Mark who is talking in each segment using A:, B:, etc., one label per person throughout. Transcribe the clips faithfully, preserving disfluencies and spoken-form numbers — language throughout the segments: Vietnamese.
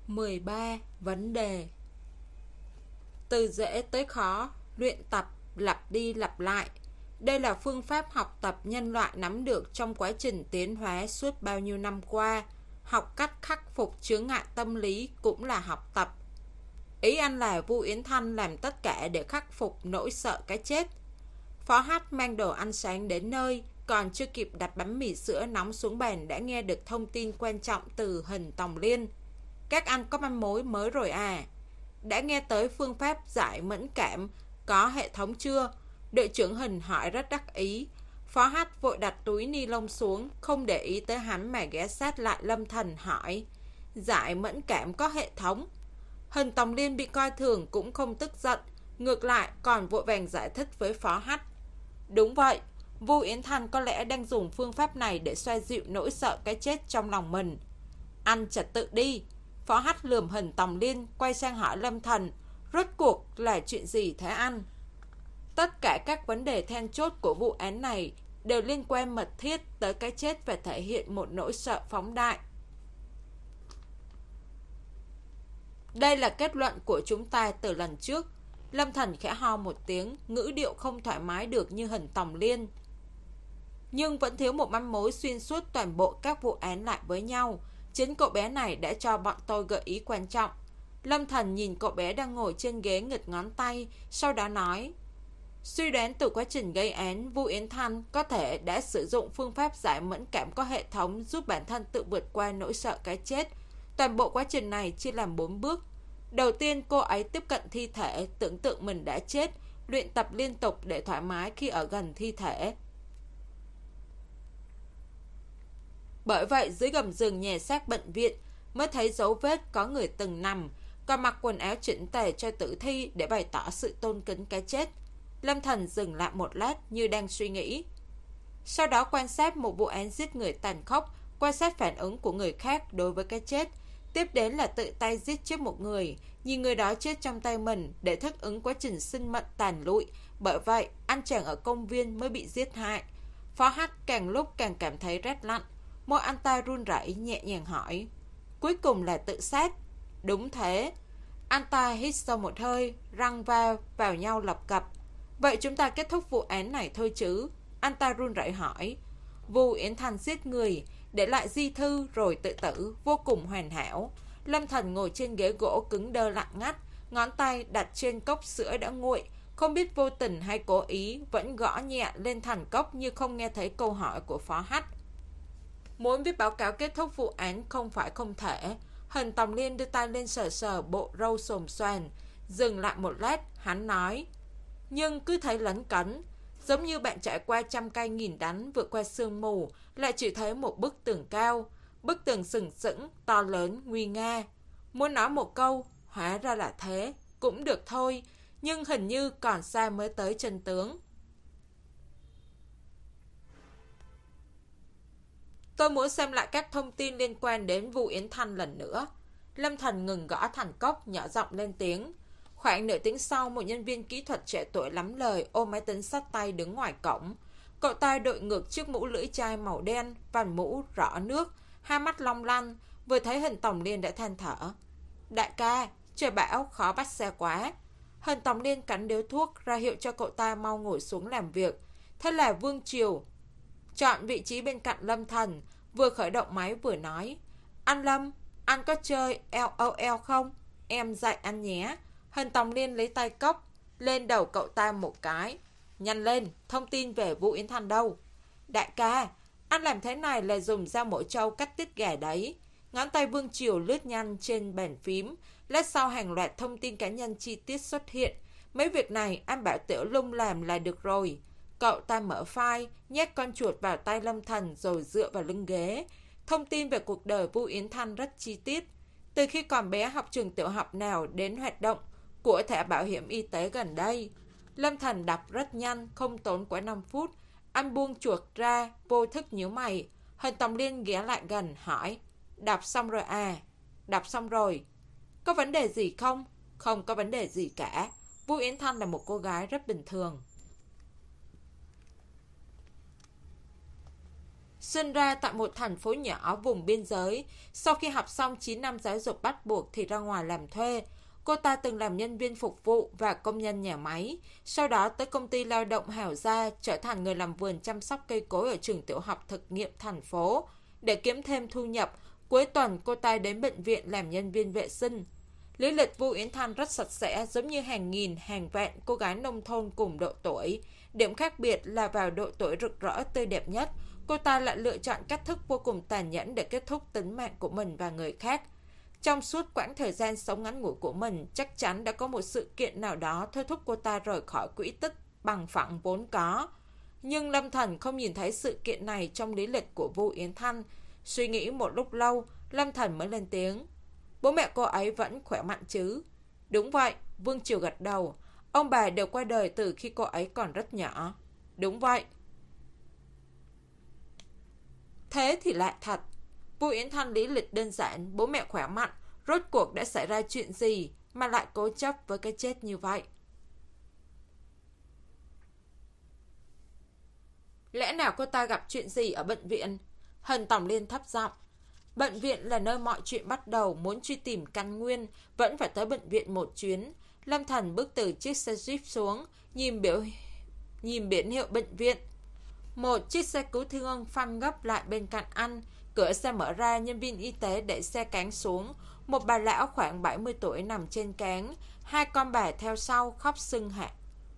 A: mười ba. Vấn đề. Từ dễ tới khó, luyện tập, lặp đi lặp lại. Đây là phương pháp học tập nhân loại nắm được trong quá trình tiến hóa suốt bao nhiêu năm qua. Học cách khắc phục chướng ngại tâm lý cũng là học tập. Ý anh là Vu Yến Thanh làm tất cả để khắc phục nỗi sợ cái chết. Phó Hách mang đồ ăn sáng đến nơi, còn chưa kịp đặt bánh mì sữa nóng xuống bàn đã nghe được thông tin quan trọng từ Hình Tòng Liên. Các anh có manh mối mới rồi à? Đã nghe tới phương pháp giải mẫn cảm có hệ thống chưa? Đội trưởng Hình hỏi rất đắc ý. Phó Hách vội đặt túi ni lông xuống, không để ý tới hắn mà ghé sát lại Lâm Thần hỏi. Giải mẫn cảm có hệ thống? Hình Tòng Liên bị coi thường cũng không tức giận, ngược lại còn vội vàng giải thích với Phó Hách. Đúng vậy, Vu Yến Thanh có lẽ đang dùng phương pháp này để xoa dịu nỗi sợ cái chết trong lòng mình. Anh trật tự đi. Phó Hách lườm Hình Tòng Liên, quay sang hỏi Lâm Thần, rốt cuộc là chuyện gì thế anh? Tất cả các vấn đề then chốt của vụ án này đều liên quan mật thiết tới cái chết và thể hiện một nỗi sợ phóng đại. Đây là kết luận của chúng ta từ lần trước. Lâm Thần khẽ ho một tiếng, ngữ điệu không thoải mái được như Hình Tòng Liên. Nhưng vẫn thiếu một manh mối xuyên suốt toàn bộ các vụ án lại với nhau. Chính cậu bé này đã cho bọn tôi gợi ý quan trọng. Lâm Thần nhìn cậu bé đang ngồi trên ghế nghịch ngón tay, sau đó nói. Suy đoán từ quá trình gây án, Vu Yến Thanh có thể đã sử dụng phương pháp giải mẫn cảm có hệ thống giúp bản thân tự vượt qua nỗi sợ cái chết. Toàn bộ quá trình này chia làm bốn bước. Đầu tiên, cô ấy tiếp cận thi thể, tưởng tượng mình đã chết, luyện tập liên tục để thoải mái khi ở gần thi thể. Bởi vậy, dưới gầm giường nhà xác bệnh viện mới thấy dấu vết có người từng nằm, còn mặc quần áo chỉnh tề cho tử thi để bày tỏ sự tôn kính cái chết. Lâm Thần dừng lại một lát như đang suy nghĩ. Sau đó quan sát một vụ án giết người tàn khốc, quan sát phản ứng của người khác đối với cái chết. Tiếp đến là tự tay giết chết một người, nhìn người đó chết trong tay mình để thích ứng quá trình sinh mệnh tàn lụi. Bởi vậy, anh chàng ở công viên mới bị giết hại. Phó Hách càng lúc càng cảm thấy rét lạnh. Môi anh ta run rẩy nhẹ nhàng hỏi. Cuối cùng là tự sát? Đúng thế. Anh ta hít sâu một hơi, răng va vào nhau lập cập. Vậy chúng ta kết thúc vụ án này thôi chứ? Anh ta run rẩy hỏi. Vu Yến Thanh giết người, để lại di thư rồi tự tử, vô cùng hoàn hảo. Lâm Thần ngồi trên ghế gỗ cứng đơ lặng ngắt, ngón tay đặt trên cốc sữa đã nguội, không biết vô tình hay cố ý vẫn gõ nhẹ lên thành cốc như không nghe thấy câu hỏi của Phó Hách. Muốn viết báo cáo kết thúc vụ án không phải không thể. Hình Tòng Liên đưa tay lên sờ sờ bộ râu xồm xoàn, dừng lại một lát, hắn nói. Nhưng cứ thấy lấn cấn, giống như bạn trải qua trăm cây nghìn đắng vượt qua sương mù, lại chỉ thấy một bức tường cao, bức tường sừng sững, to lớn, nguy nga. Muốn nói một câu, hóa ra là thế, cũng được thôi, nhưng hình như còn xa mới tới chân tướng. Tôi muốn xem lại các thông tin liên quan đến Vu Yến Thanh lần nữa. Lâm Thần ngừng gõ thành cốc, nhỏ giọng lên tiếng. Khoảng nửa tiếng sau, một nhân viên kỹ thuật trẻ tuổi lắm lời ôm máy tính xách tay đứng ngoài cổng. Cậu ta đội ngược chiếc mũ lưỡi chai màu đen, vành mũ rõ nước, hai mắt long lanh, vừa thấy Hình Tòng Liên đã than thở. Đại ca, trời bão khó bắt xe quá. Hình Tòng Liên cắn điếu thuốc ra hiệu cho cậu ta mau ngồi xuống làm việc. Thế là Vương Triều chọn vị trí bên cạnh Lâm Thần, vừa khởi động máy vừa nói. Anh Lâm, anh có chơi L O L không? Em dạy anh nhé. Hình Tòng Liên lấy tay cốc lên đầu cậu ta một cái. Nhanh lên, thông tin về Vu Yến Thanh đâu? Đại ca, anh làm thế này là dùng dao mổ trâu cắt tiết gà đấy. Ngón tay Vương Triều lướt nhanh trên bàn phím. Lát sau hàng loạt thông tin cá nhân chi tiết xuất hiện. Mấy việc này anh bảo Tiểu Lung làm là được rồi. Cậu ta mở file, nhét con chuột vào tay Lâm Thần rồi dựa vào lưng ghế. Thông tin về cuộc đời Vu Yến Thanh rất chi tiết. Từ khi còn bé học trường tiểu học nào đến hoạt động của thẻ bảo hiểm y tế gần đây. Lâm Thần đọc rất nhanh, không tốn quá năm phút. Anh buông chuột ra, vô thức nhíu mày. Hình Tòng Liên ghé lại gần, hỏi. Đọc xong rồi à? Đọc xong rồi. Có vấn đề gì không? Không có vấn đề gì cả. Vu Yến Thanh là một cô gái rất bình thường. Sinh ra tại một thành phố nhỏ vùng biên giới, sau khi học xong chín năm giáo dục bắt buộc thì ra ngoài làm thuê. Cô ta từng làm nhân viên phục vụ và công nhân nhà máy, sau đó tới công ty lao động Hào Gia, trở thành người làm vườn chăm sóc cây cối ở trường tiểu học thực nghiệm thành phố. Để kiếm thêm thu nhập, cuối tuần cô ta đến bệnh viện làm nhân viên vệ sinh. Lý lịch Vu Yến Thanh rất sạch sẽ, giống như hàng nghìn, hàng vạn cô gái nông thôn cùng độ tuổi. Điểm khác biệt là vào độ tuổi rực rỡ tươi đẹp nhất, cô ta lại lựa chọn cách thức vô cùng tàn nhẫn để kết thúc tính mạng của mình và người khác. Trong suốt quãng thời gian sống ngắn ngủi của mình, chắc chắn đã có một sự kiện nào đó thôi thúc cô ta rời khỏi quỹ tích bằng phẳng vốn có. Nhưng Lâm Thần không nhìn thấy sự kiện này trong lý lịch của Vu Yến Thanh. Suy nghĩ một lúc lâu, Lâm Thần mới lên tiếng. Bố mẹ cô ấy vẫn khỏe mạnh chứ? Đúng vậy, Vương Triều gật đầu. Ông bà đều qua đời từ khi cô ấy còn rất nhỏ. Đúng vậy. Thế thì lạ thật. Vu Yến Thanh lý lịch đơn giản, bố mẹ khỏe mạnh, rốt cuộc đã xảy ra chuyện gì mà lại cố chấp với cái chết như vậy? Lẽ nào cô ta gặp chuyện gì ở bệnh viện? Hân Tòng Liên thấp giọng. Bệnh viện là nơi mọi chuyện bắt đầu, muốn truy tìm căn nguyên, vẫn phải tới bệnh viện một chuyến. Lâm Thần bước từ chiếc xe Jeep xuống, nhìn biểu nhìn biển hiệu bệnh viện. Một chiếc xe cứu thương phanh gấp lại bên cạnh anh, cửa xe mở ra, nhân viên y tế đẩy xe cáng xuống. Một bà lão khoảng bảy mươi tuổi nằm trên cáng, hai con bà theo sau khóc sưng hạ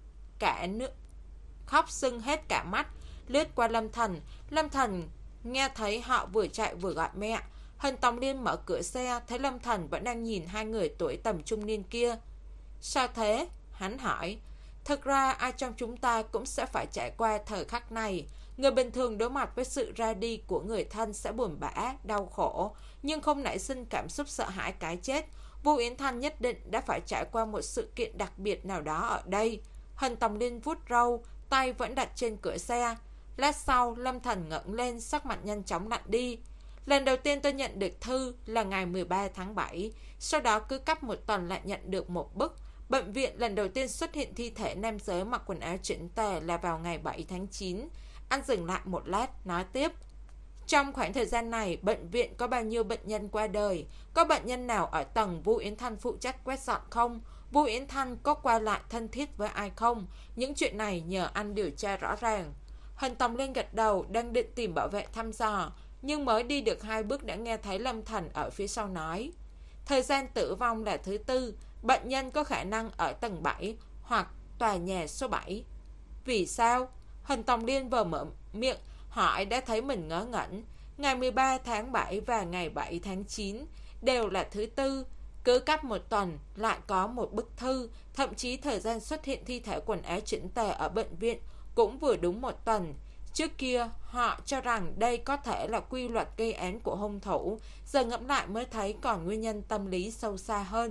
A: cả nước khóc sưng hết cả mắt, lướt qua Lâm Thần. Lâm Thần nghe thấy họ vừa chạy vừa gọi mẹ. Hân Tòng Liên mở cửa xe, thấy Lâm Thần vẫn đang nhìn hai người tuổi tầm trung niên kia. Sao thế? Hắn hỏi. Thực ra ai trong chúng ta cũng sẽ phải trải qua thời khắc này. Người bình thường đối mặt với sự ra đi của người thân sẽ buồn bã, đau khổ, nhưng không nảy sinh cảm xúc sợ hãi cái chết. Vu Yến Thanh nhất định đã phải trải qua một sự kiện đặc biệt nào đó ở đây. Hân Tòng Liên vuốt râu, tay vẫn đặt trên cửa xe. Lát sau, Lâm Thần ngẩng lên, sắc mặt nhanh chóng lạnh đi. Lần đầu tiên tôi nhận được thư là ngày mười ba tháng bảy, sau đó cứ cách một tuần lại nhận được một bức. Bệnh viện lần đầu tiên xuất hiện thi thể nam giới mặc quần áo chỉnh tề là vào ngày bảy tháng chín. Anh dừng lại một lát, nói tiếp. Trong khoảng thời gian này, bệnh viện có bao nhiêu bệnh nhân qua đời? Có bệnh nhân nào ở tầng Vu Yến Thanh phụ trách quét dọn không? Vu Yến Thanh có qua lại thân thiết với ai không? Những chuyện này nhờ anh điều tra rõ ràng. Hân Tòng Liên gật đầu, đang định tìm bảo vệ thăm dò, nhưng mới đi được hai bước đã nghe thấy Lâm Thần ở phía sau nói. Thời gian tử vong là thứ tư, bệnh nhân có khả năng ở tầng bảy hoặc tòa nhà số bảy. Vì sao? Hân Tòng Liên vừa mở miệng hỏi đã thấy mình ngớ ngẩn. Ngày mười ba tháng bảy và ngày bảy tháng chín đều là thứ tư, cứ cách một tuần lại có một bức thư. Thậm chí thời gian xuất hiện thi thể quần áo chỉnh tề ở bệnh viện cũng vừa đúng một tuần. Trước kia họ cho rằng đây có thể là quy luật gây án của hung thủ, giờ ngẫm lại mới thấy còn nguyên nhân tâm lý sâu xa hơn.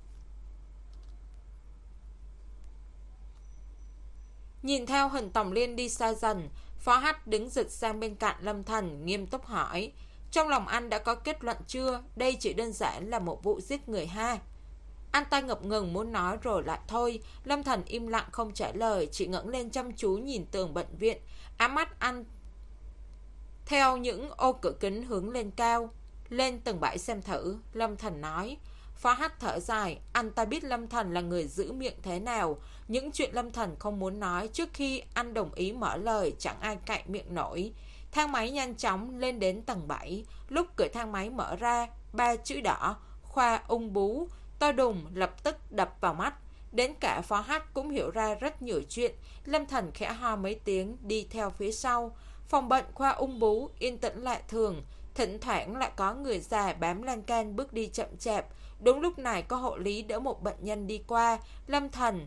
A: Nhìn theo Hân Tòng Liên đi xa dần, Phó Hách đứng dịch sang bên cạnh Lâm Thần, nghiêm túc hỏi. Trong lòng anh đã có kết luận chưa? Đây chỉ đơn giản là một vụ giết người ha. Anh ta ngập ngừng muốn nói rồi lại thôi. Lâm Thần im lặng không trả lời, chỉ ngẩng lên chăm chú nhìn tường bệnh viện. Ám mắt anh theo những ô cửa kính hướng lên cao. Lên tầng bảy xem thử, Lâm Thần nói. Phó Hách thở dài, anh ta biết Lâm Thần là người giữ miệng thế nào. Những chuyện Lâm Thần không muốn nói trước khi anh đồng ý mở lời chẳng ai cậy miệng nổi. Thang máy nhanh chóng lên đến tầng bảy. Lúc cửa thang máy mở ra, ba chữ đỏ khoa ung bướu to đùng lập tức đập vào mắt. Đến cả Phó Hách cũng hiểu ra rất nhiều chuyện. Lâm Thần khẽ ho mấy tiếng đi theo phía sau. Phòng bệnh khoa ung bướu yên tĩnh lạ thường, thỉnh thoảng lại có người già bám lan can bước đi chậm chạp. Đúng lúc này có hộ lý đỡ một bệnh nhân đi qua. Lâm Thần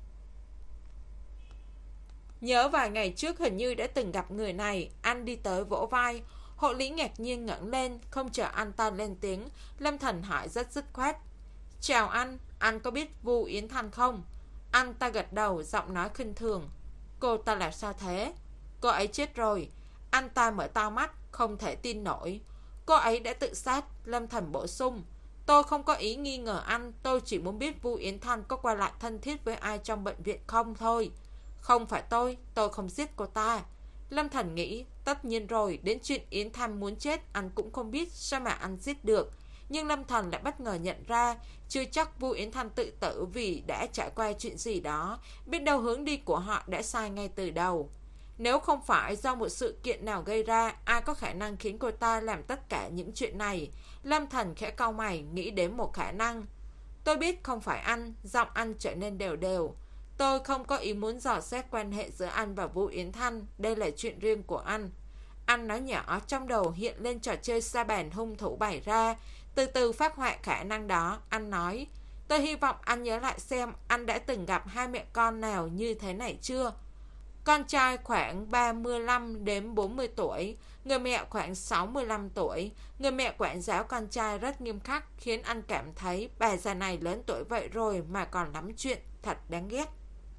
A: nhớ vài ngày trước hình như đã từng gặp người này. Anh đi tới vỗ vai. Hộ lý ngạc nhiên ngẩng lên, không chờ anh ta lên tiếng. Lâm Thần hỏi rất dứt khoát. Chào anh, anh có biết Vu Yến Thanh không? Anh ta gật đầu, giọng nói khinh thường. Cô ta làm sao thế? Cô ấy chết rồi. Anh ta mở to mắt, không thể tin nổi. Cô ấy đã tự sát. Lâm Thần bổ sung. Tôi không có ý nghi ngờ anh, tôi chỉ muốn biết Vu Yến Thanh có qua lại thân thiết với ai trong bệnh viện không thôi. Không phải tôi, tôi không giết cô ta. Lâm Thần nghĩ, Tất nhiên rồi, đến chuyện Yến Thanh muốn chết anh cũng không biết, sao mà anh giết được. Nhưng Lâm Thần lại bất ngờ nhận ra, chưa chắc Vu Yến Thanh tự tử vì đã trải qua chuyện gì đó, biết đâu hướng đi của họ đã sai ngay từ đầu. Nếu không phải do một sự kiện nào gây ra, ai có khả năng khiến cô ta làm tất cả những chuyện này? Lâm Thần khẽ cau mày, nghĩ đến một khả năng. Tôi biết không phải anh, giọng anh trở nên đều đều. Tôi không có ý muốn dò xét quan hệ giữa anh và Vu Yến Thanh, đây là chuyện riêng của anh. Anh nói nhỏ, trong đầu hiện lên trò chơi sa bàn hung thủ bày ra, từ từ phát họa khả năng đó. Anh nói, tôi hy vọng anh nhớ lại xem anh đã từng gặp hai mẹ con nào như thế này chưa? Con trai khoảng ba mươi lăm đến bốn mươi tuổi, người mẹ khoảng sáu mươi lăm tuổi. Người mẹ quản giáo con trai rất nghiêm khắc, khiến anh cảm thấy bà già này lớn tuổi vậy rồi mà còn lắm chuyện, thật đáng ghét.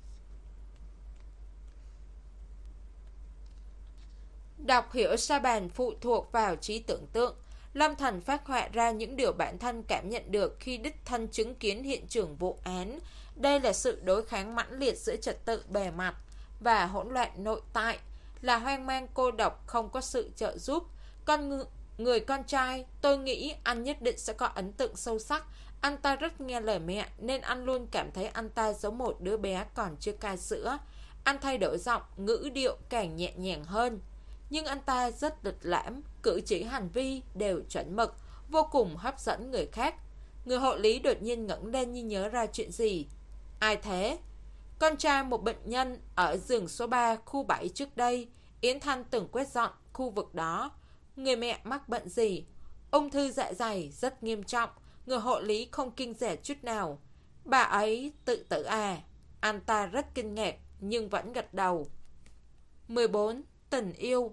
A: Đọc hiểu sa bàn phụ thuộc vào trí tưởng tượng. Lâm Thần phát họa ra những điều bản thân cảm nhận được khi đích thân chứng kiến hiện trường vụ án. Đây là sự đối kháng mãnh liệt giữa trật tự bề mặt và hỗn loạn nội tại, là hoang mang cô độc không có sự trợ giúp. Con ng người con trai, tôi nghĩ anh nhất định sẽ có ấn tượng sâu sắc. Anh ta rất nghe lời mẹ, nên anh luôn cảm thấy anh ta giống một đứa bé còn chưa cai sữa. Anh thay đổi giọng, ngữ điệu càng nhẹ nhàng hơn. Nhưng anh ta rất lịch lãm, cử chỉ hành vi đều chuẩn mực, vô cùng hấp dẫn người khác. Người hộ lý đột nhiên ngẩng lên như nhớ ra chuyện gì. Ai thế? Con trai một bệnh nhân ở giường số ba, khu bảy trước đây. Yến Thanh từng quét dọn khu vực đó. Người mẹ mắc bệnh gì? Ung thư dạ dày rất nghiêm trọng. Người hộ lý không kinh dè chút nào. Bà ấy tự tử à? Anh ta rất kinh ngạc nhưng vẫn gật đầu. mười bốn. Tình yêu.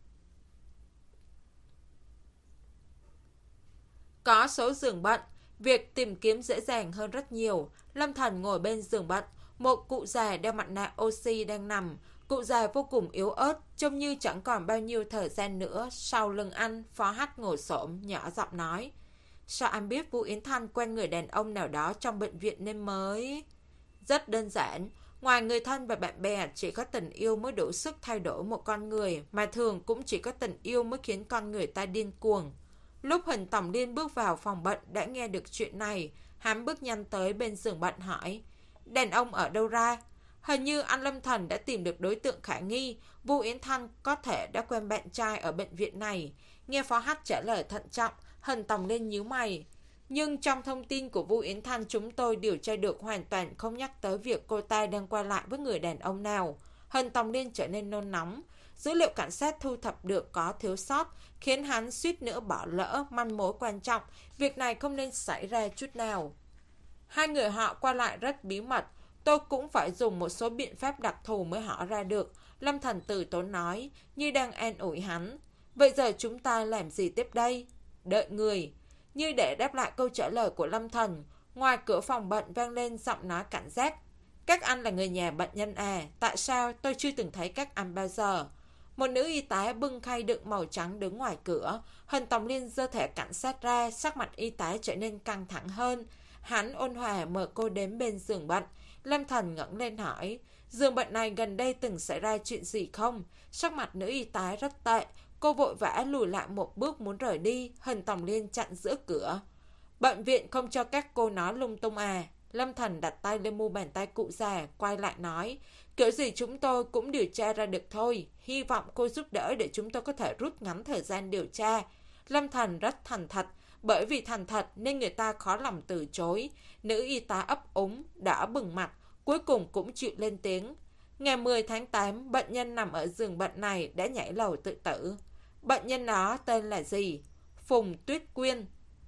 A: Có số giường bệnh, việc tìm kiếm dễ dàng hơn rất nhiều. Lâm Thần ngồi bên giường bệnh, một cụ già đeo mặt nạ oxy đang nằm. Cụ già vô cùng yếu ớt, trông như chẳng còn bao nhiêu thời gian nữa. Sau lưng anh, Phó Hách ngồi xổm nhỏ giọng nói, sao anh biết Vu Yến Thanh quen người đàn ông nào đó trong bệnh viện nên mới... Rất đơn giản, ngoài người thân và bạn bè, chỉ có tình yêu mới đủ sức thay đổi một con người, mà thường cũng chỉ có tình yêu mới khiến con người ta điên cuồng. Lúc Huỳnh Tòng Liên bước vào phòng bệnh đã nghe được chuyện này, hắn bước nhanh tới bên giường bệnh hỏi, đàn ông ở đâu ra? Hình như anh Lâm Thần đã tìm được đối tượng khả nghi, Vu Yến Thanh có thể đã quen bạn trai ở bệnh viện này. Nghe Phó Hách trả lời thận trọng, Huỳnh Tòng Liên nhíu mày. Nhưng trong thông tin của Vu Yến Thanh chúng tôi điều tra được hoàn toàn không nhắc tới việc cô ta đang qua lại với người đàn ông nào. Huỳnh Tòng Liên trở nên nôn nóng. Dữ liệu cảnh sát thu thập được có thiếu sót, khiến hắn suýt nữa bỏ lỡ manh mối quan trọng. Việc này không nên xảy ra chút nào. Hai người họ qua lại rất bí mật. Tôi cũng phải dùng một số biện pháp đặc thù mới hỏi ra được. Lâm Thần từ tốn nói, như đang an ủi hắn. Vậy giờ chúng ta làm gì tiếp đây? Đợi người. Như để đáp lại câu trả lời của Lâm Thần, ngoài cửa phòng bệnh vang lên giọng nói cảnh giác. Các anh là người nhà bệnh nhân à? Tại sao tôi chưa từng thấy các anh bao giờ? Một nữ y tá bưng khay đựng màu trắng đứng ngoài cửa. Huỳnh Tòng Liên giơ thẻ cảnh sát ra, sắc mặt y tá trở nên căng thẳng hơn. Hắn ôn hòa mở cô đến bên giường bệnh. Lâm Thần ngẩng lên hỏi, giường bệnh này gần đây từng xảy ra chuyện gì không? Sắc mặt nữ y tá rất tệ. Cô vội vã lùi lại một bước muốn rời đi. Huỳnh Tòng Liên chặn giữa cửa. Bệnh viện không cho các cô nói lung tung à? Lâm Thần đặt tay lên mu bàn tay cụ già, quay lại nói, kiểu gì chúng tôi cũng điều tra ra được thôi. Hy vọng cô giúp đỡ để chúng tôi có thể rút ngắn thời gian điều tra. Lâm Thần rất thành thật. Bởi vì thành thật nên người ta khó lòng từ chối. Nữ y tá ấp úng, đỏ bừng mặt, cuối cùng cũng chịu lên tiếng. Ngày mười tháng tám, bệnh nhân nằm ở giường bệnh này đã nhảy lầu tự tử. Bệnh nhân đó tên là gì? Phùng Tuyết Quyên.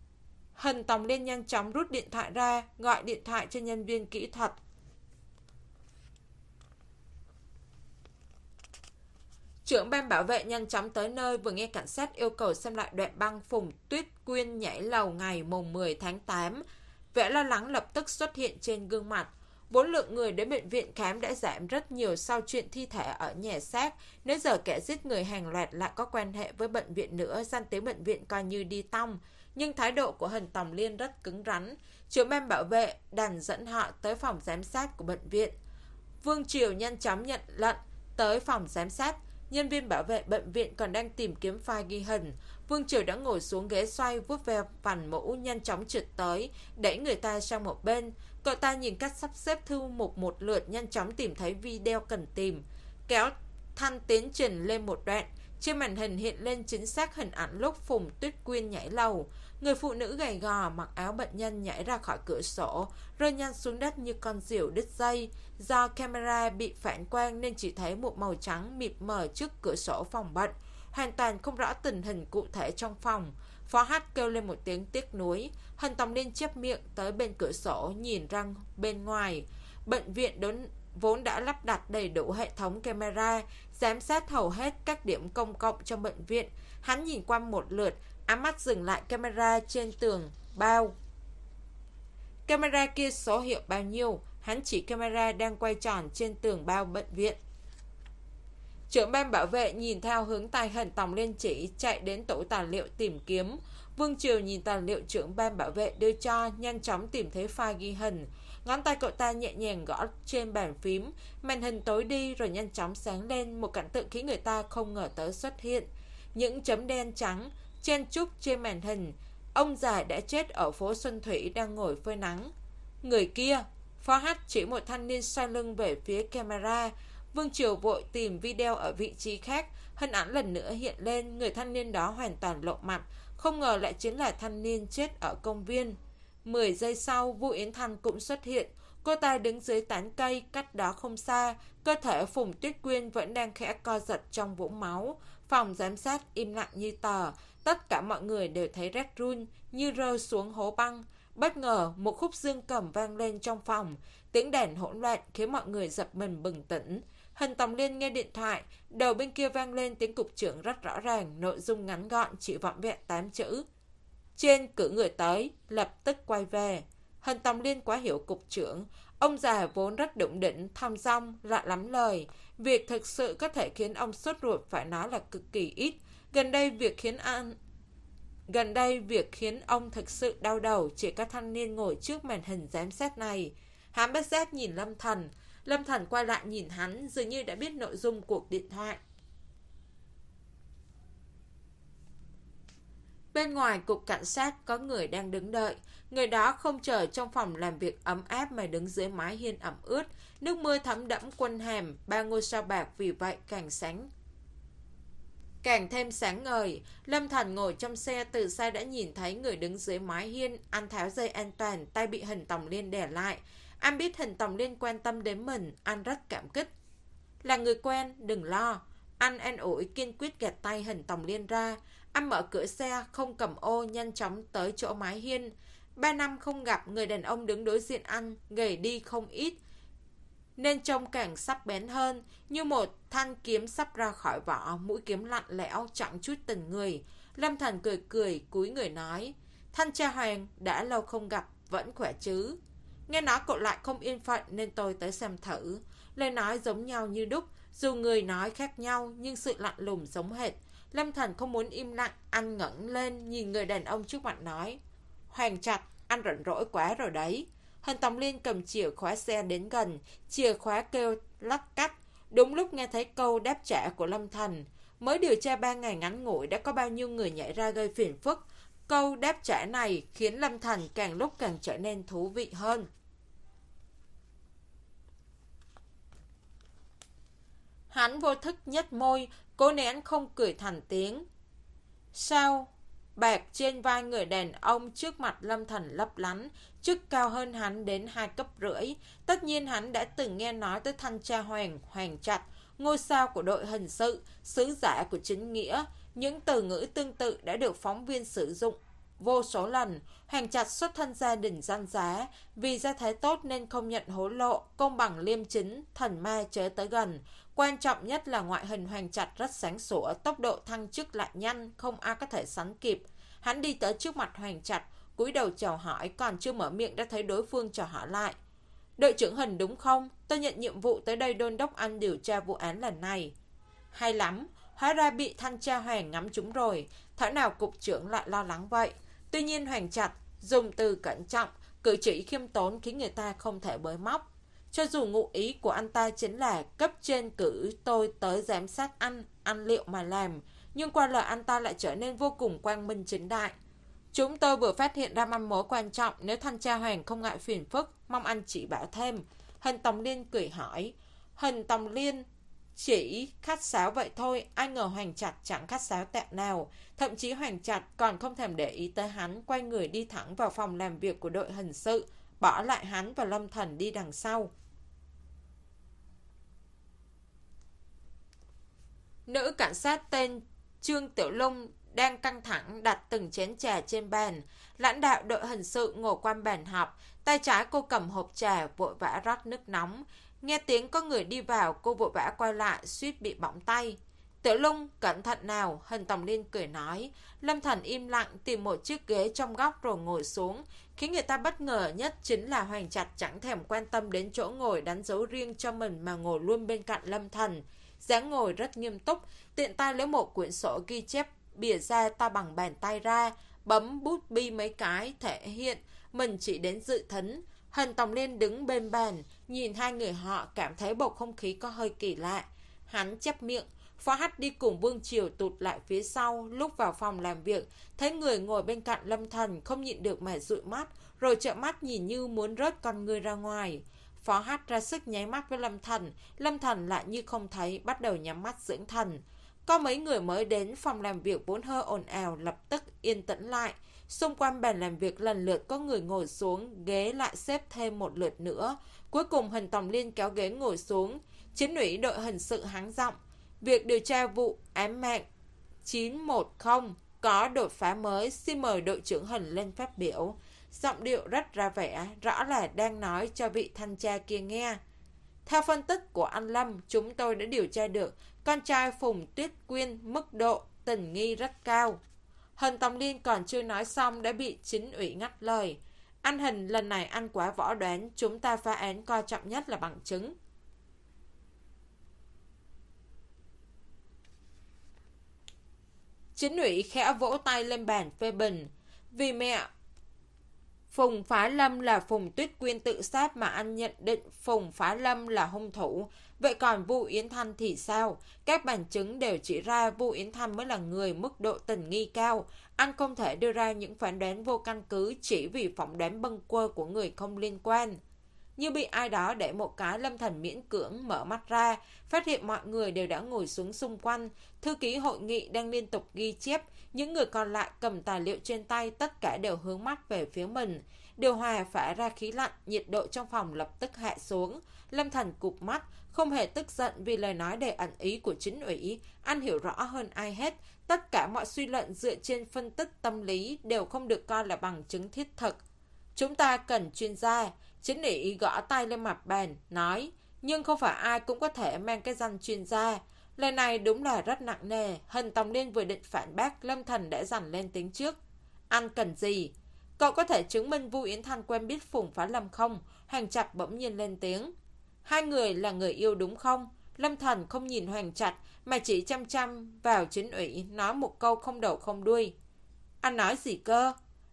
A: Huỳnh Tòng Liên nhanh chóng rút điện thoại ra, gọi điện thoại cho nhân viên kỹ thuật. Trưởng ban bảo vệ nhanh chóng tới nơi, vừa nghe cảnh sát yêu cầu xem lại đoạn băng Phùng Tuyết Quyên nhảy lầu ngày mùng mười tháng tám. Vẻ lo lắng lập tức xuất hiện trên gương mặt. Vốn lượng người đến bệnh viện khám đã giảm rất nhiều sau chuyện thi thể ở nhà xác. Nếu giờ kẻ giết người hàng loạt lại có quan hệ với bệnh viện nữa, danh tiếng bệnh viện coi như đi tong. Nhưng thái độ của Huỳnh Tòng Liên rất cứng rắn. Trưởng ban bảo vệ đành dẫn họ tới phòng giám sát của bệnh viện. Vương Triều nhanh chóng nhận lệnh tới phòng giám sát. Nhân viên bảo vệ bệnh viện còn đang tìm kiếm file ghi hình. Vương Triều đã ngồi xuống ghế xoay, vuốt ve vành mũ, nhanh chóng trượt tới, đẩy người ta sang một bên. Cậu ta nhìn cách sắp xếp thư mục một lượt, nhanh chóng tìm thấy video cần tìm, kéo thanh tiến trình lên một đoạn. Trên màn hình hiện lên chính xác hình ảnh lúc Phùng Tuyết Quyên nhảy lầu. Người phụ nữ gầy gò mặc áo bệnh nhân nhảy ra khỏi cửa sổ, rơi nhanh xuống đất như con diều đứt dây. Do camera bị phản quang nên chỉ thấy một màu trắng mịt mờ trước cửa sổ phòng bệnh, hoàn toàn không rõ tình hình cụ thể trong phòng. Phó Hát kêu lên một tiếng tiếc nuối. Hân Tòng Liên chép miệng tới bên cửa sổ nhìn ra bên ngoài. Bệnh viện đốn vốn đã lắp đặt đầy đủ hệ thống camera giám sát hầu hết các điểm công cộng trong bệnh viện. Hắn nhìn qua một lượt, ánh mắt dừng lại camera trên tường bao. Camera kia số hiệu bao nhiêu? Hắn chỉ camera đang quay tròn trên tường bao bệnh viện. Trưởng ban bảo vệ nhìn theo hướng tay Hân Tòng Liên chỉ, chạy đến tủ tài liệu tìm kiếm. Vương Triều nhìn tài liệu trưởng ban bảo vệ đưa cho, nhanh chóng tìm thấy file ghi hình. Ngón tay cậu ta nhẹ nhàng gõ trên bàn phím, màn hình tối đi rồi nhanh chóng sáng lên. Một cảnh tượng khiến người ta không ngờ tới xuất hiện. Những chấm đen trắng chen chúc trên màn hình. Ông già đã chết ở phố Xuân Thủy đang ngồi phơi nắng. Người kia, Phó Hát chỉ một thanh niên xoay lưng về phía camera. Vương Triều vội tìm video ở vị trí khác. Hình ảnh lần nữa hiện lên. Người thanh niên đó hoàn toàn lộ mặt, không ngờ lại chính là thanh niên chết ở công viên. Mười giây sau, Vu Yến Thanh cũng xuất hiện. Cô ta đứng dưới tán cây cách đó không xa. Cơ thể Phùng Tuyết Quyên vẫn đang khẽ co giật trong vũng máu. Phòng giám sát im lặng như tờ. Tất cả mọi người đều thấy rét run như rơi xuống hố băng. Bất ngờ một khúc dương cầm vang lên trong phòng. Tiếng đèn hỗn loạn khiến mọi người giật mình bừng tỉnh. Hân Tòng Liên nghe điện thoại. Đầu bên kia vang lên tiếng cục trưởng rất rõ ràng. Nội dung ngắn gọn chỉ vỏn vẹn tám chữ: trên cử người tới, lập tức quay về. Hân Tòng Liên quá hiểu cục trưởng. Ông già vốn rất đụng đỉnh, thong dong, lạ lắm lời. Việc thực sự có thể khiến ông sốt ruột phải nói là cực kỳ ít. Gần đây việc khiến anh... Gần đây việc khiến ông thực sự đau đầu chỉ có thanh niên ngồi trước màn hình giám sát này. Hắn bất giác nhìn Lâm Thần. Lâm Thần quay lại nhìn hắn, dường như đã biết nội dung cuộc điện thoại. Bên ngoài cục cảnh sát có người đang đứng đợi. Người đó không chờ trong phòng làm việc ấm áp mà đứng dưới mái hiên ẩm ướt. Nước mưa thấm đẫm quần hàm, ba ngôi sao bạc vì vậy càng sáng, càng thêm sáng ngời. Lâm Thần ngồi trong xe từ xa đã nhìn thấy người đứng dưới mái hiên. Anh tháo dây an toàn, tay bị Hân Tòng Liên đè lại. Anh biết Hân Tòng Liên quan tâm đến mình, anh rất cảm kích. Là người quen, đừng lo. Anh an ủi kiên quyết gạt tay Hân Tòng Liên ra. Anh mở cửa xe, không cầm ô, nhanh chóng tới chỗ mái hiên. Ba năm không gặp, người đàn ông đứng đối diện anh, gầy đi không ít, nên trông càng sắc bén hơn, như một thanh kiếm sắp ra khỏi vỏ, mũi kiếm lạnh lẽo, chẳng chút tình người. Lâm Thần cười cười, cúi người nói: Thanh tra Hoàng, đã lâu không gặp, vẫn khỏe chứ? Nghe nói cậu lại không yên phận nên tôi tới xem thử. Lời nói giống nhau như đúc, dù người nói khác nhau nhưng sự lạnh lùng giống hệt. Lâm Thần không muốn im lặng, anh ngẩng lên nhìn người đàn ông trước mặt nói: Hoàng Trạch, anh rảnh rỗi quá rồi đấy. Hân Tòng Liên cầm chìa khóa xe đến gần, chìa khóa kêu lách cách. Đúng lúc nghe thấy câu đáp trả của Lâm Thần. Mới điều tra ba ngày ngắn ngủi đã có bao nhiêu người nhảy ra gây phiền phức. Câu đáp trả này khiến Lâm Thần càng lúc càng trở nên thú vị hơn. Hắn vô thức nhếch môi, cố nén không cười thành tiếng. Sao? Bạc trên vai người đàn ông trước mặt Lâm Thần lấp lánh, chức cao hơn hắn đến hai cấp rưỡi. Tất nhiên hắn đã từng nghe nói tới thanh tra Hoàng, Hoàng Trạch, ngôi sao của đội hình sự, sứ giả của chính nghĩa. Những từ ngữ tương tự đã được phóng viên sử dụng vô số lần. Hoàng Trạch xuất thân gia đình danh giá, vì gia thế tốt nên không nhận hối lộ, công bằng liêm chính, thần ma chớ tới gần. Quan trọng nhất là ngoại hình Hoàng Trạch rất sáng sủa, tốc độ thăng chức lại nhanh, không ai có thể sánh kịp. Hắn đi tới trước mặt Hoàng Trạch, cúi đầu chào hỏi, còn chưa mở miệng đã thấy đối phương chào hỏi lại. Đội trưởng Hình đúng không? Tôi nhận nhiệm vụ tới đây đôn đốc anh điều tra vụ án lần này. Hay lắm, hóa ra bị thanh tra Hoàng ngắm trúng rồi. Thảo nào cục trưởng lại lo lắng vậy? Tuy nhiên Hoàng Trạch dùng từ cẩn trọng, cử chỉ khiêm tốn khiến người ta không thể bới móc. Cho dù ngụ ý của anh ta chính là cấp trên cử tôi tới giám sát anh, anh liệu mà làm, nhưng qua lời anh ta lại trở nên vô cùng quang minh chính đại. Chúng tôi vừa phát hiện ra manh mối quan trọng, nếu thanh tra Hoàng không ngại phiền phức, mong anh chỉ bảo thêm. Hình Tòng Liên cười hỏi. Hình Tòng Liên chỉ khách sáo vậy thôi, ai ngờ Hoàng Trạch chẳng khách sáo tẹo nào. Thậm chí Hoàng Trạch còn không thèm để ý tới hắn, quay người đi thẳng vào phòng làm việc của đội hình sự, bỏ lại hắn và Lâm Thần đi đằng sau. Nữ cảnh sát tên Trương Tiểu Lung đang căng thẳng đặt từng chén trà trên bàn. Lãnh đạo đội hình sự ngồi quanh bàn họp, tay trái cô cầm hộp trà vội vã rót nước nóng. Nghe tiếng có người đi vào, cô vội vã quay lại, suýt bị bỏng tay. Tiểu Lung, cẩn thận nào, Hình Tòng Liên cười nói. Lâm Thần im lặng tìm một chiếc ghế trong góc rồi ngồi xuống. Khiến người ta bất ngờ nhất chính là Hoàng Trạch chẳng thèm quan tâm đến chỗ ngồi đánh dấu riêng cho mình mà ngồi luôn bên cạnh Lâm Thần. Dáng ngồi rất nghiêm túc, tiện tay lấy một quyển sổ ghi chép bìa ra to bằng bàn tay ra, bấm bút bi mấy cái thể hiện mình chỉ đến dự thính. Hình Tòng Liên đứng bên bàn, nhìn hai người họ cảm thấy bầu không khí có hơi kỳ lạ. Hắn chép miệng. Phó Hách đi cùng Vương Triều tụt lại phía sau, lúc vào phòng làm việc, thấy người ngồi bên cạnh Lâm Thần không nhịn được mà dụi mắt, rồi trợn mắt nhìn như muốn rớt con người ra ngoài. Phó Hách ra sức nháy mắt với Lâm Thần, Lâm Thần lại như không thấy, bắt đầu nhắm mắt dưỡng thần. Có mấy người mới đến, phòng làm việc vốn hơi ồn ào lập tức yên tĩnh lại. Xung quanh bàn làm việc lần lượt có người ngồi xuống, ghế lại xếp thêm một lượt nữa. Cuối cùng Hình Tòng Liên kéo ghế ngồi xuống. Chính ủy đội hình sự hắng giọng. Việc điều tra vụ án mạng chín một không có đột phá mới, xin mời đội trưởng Hình lên phát biểu. Giọng điệu rất ra vẻ, rõ là đang nói cho vị thanh tra kia nghe. Theo phân tích của anh Lâm, chúng tôi đã điều tra được con trai Phùng Tuyết Quyên mức độ tình nghi rất cao. Hình Tòng Liên còn chưa nói xong đã bị chính ủy ngắt lời. Anh Hình, lần này anh quá võ đoán, chúng ta phá án coi trọng nhất là bằng chứng. Chính ủy khẽ vỗ tay lên bàn phê bình. Vì mẹ Phùng Phá Lâm là Phùng Tuyết Quyên tự sát mà anh nhận định Phùng Phá Lâm là hung thủ. Vậy còn Vu Yến Thanh thì sao? Các bằng chứng đều chỉ ra Vu Yến Thanh mới là người mức độ tình nghi cao. Anh không thể đưa ra những phán đoán vô căn cứ chỉ vì phỏng đoán bâng quơ của người không liên quan. Như bị ai đó để một cái, Lâm Thần miễn cưỡng mở mắt ra, phát hiện mọi người đều đã ngồi xuống xung quanh. Thư ký hội nghị đang liên tục ghi chép, những người còn lại cầm tài liệu trên tay, tất cả đều hướng mắt về phía mình. Điều hòa phả ra khí lạnh, nhiệt độ trong phòng lập tức hạ xuống. Lâm Thần cụp mắt, không hề tức giận vì lời nói đầy ẩn ý của chính ủy. Anh hiểu rõ hơn ai hết, tất cả mọi suy luận dựa trên phân tích tâm lý đều không được coi là bằng chứng thiết thực. Chúng ta cần chuyên gia. Chính ủy gõ tay lên mặt bàn, nói, nhưng không phải ai cũng có thể mang cái danh chuyên gia. Lời này đúng là rất nặng nề. Hình Tòng Liên vừa định phản bác, Lâm Thần đã dằn lên tiếng trước. Anh cần gì? Cậu có thể chứng minh Vu Yến Thanh quen biết Phùng Phá Lâm không? Hoàng Trạch bỗng nhiên lên tiếng. Hai người là người yêu đúng không? Lâm Thần không nhìn Hoàng Trạch mà chỉ chăm chăm vào chính ủy, nói một câu không đầu không đuôi. Anh nói gì cơ?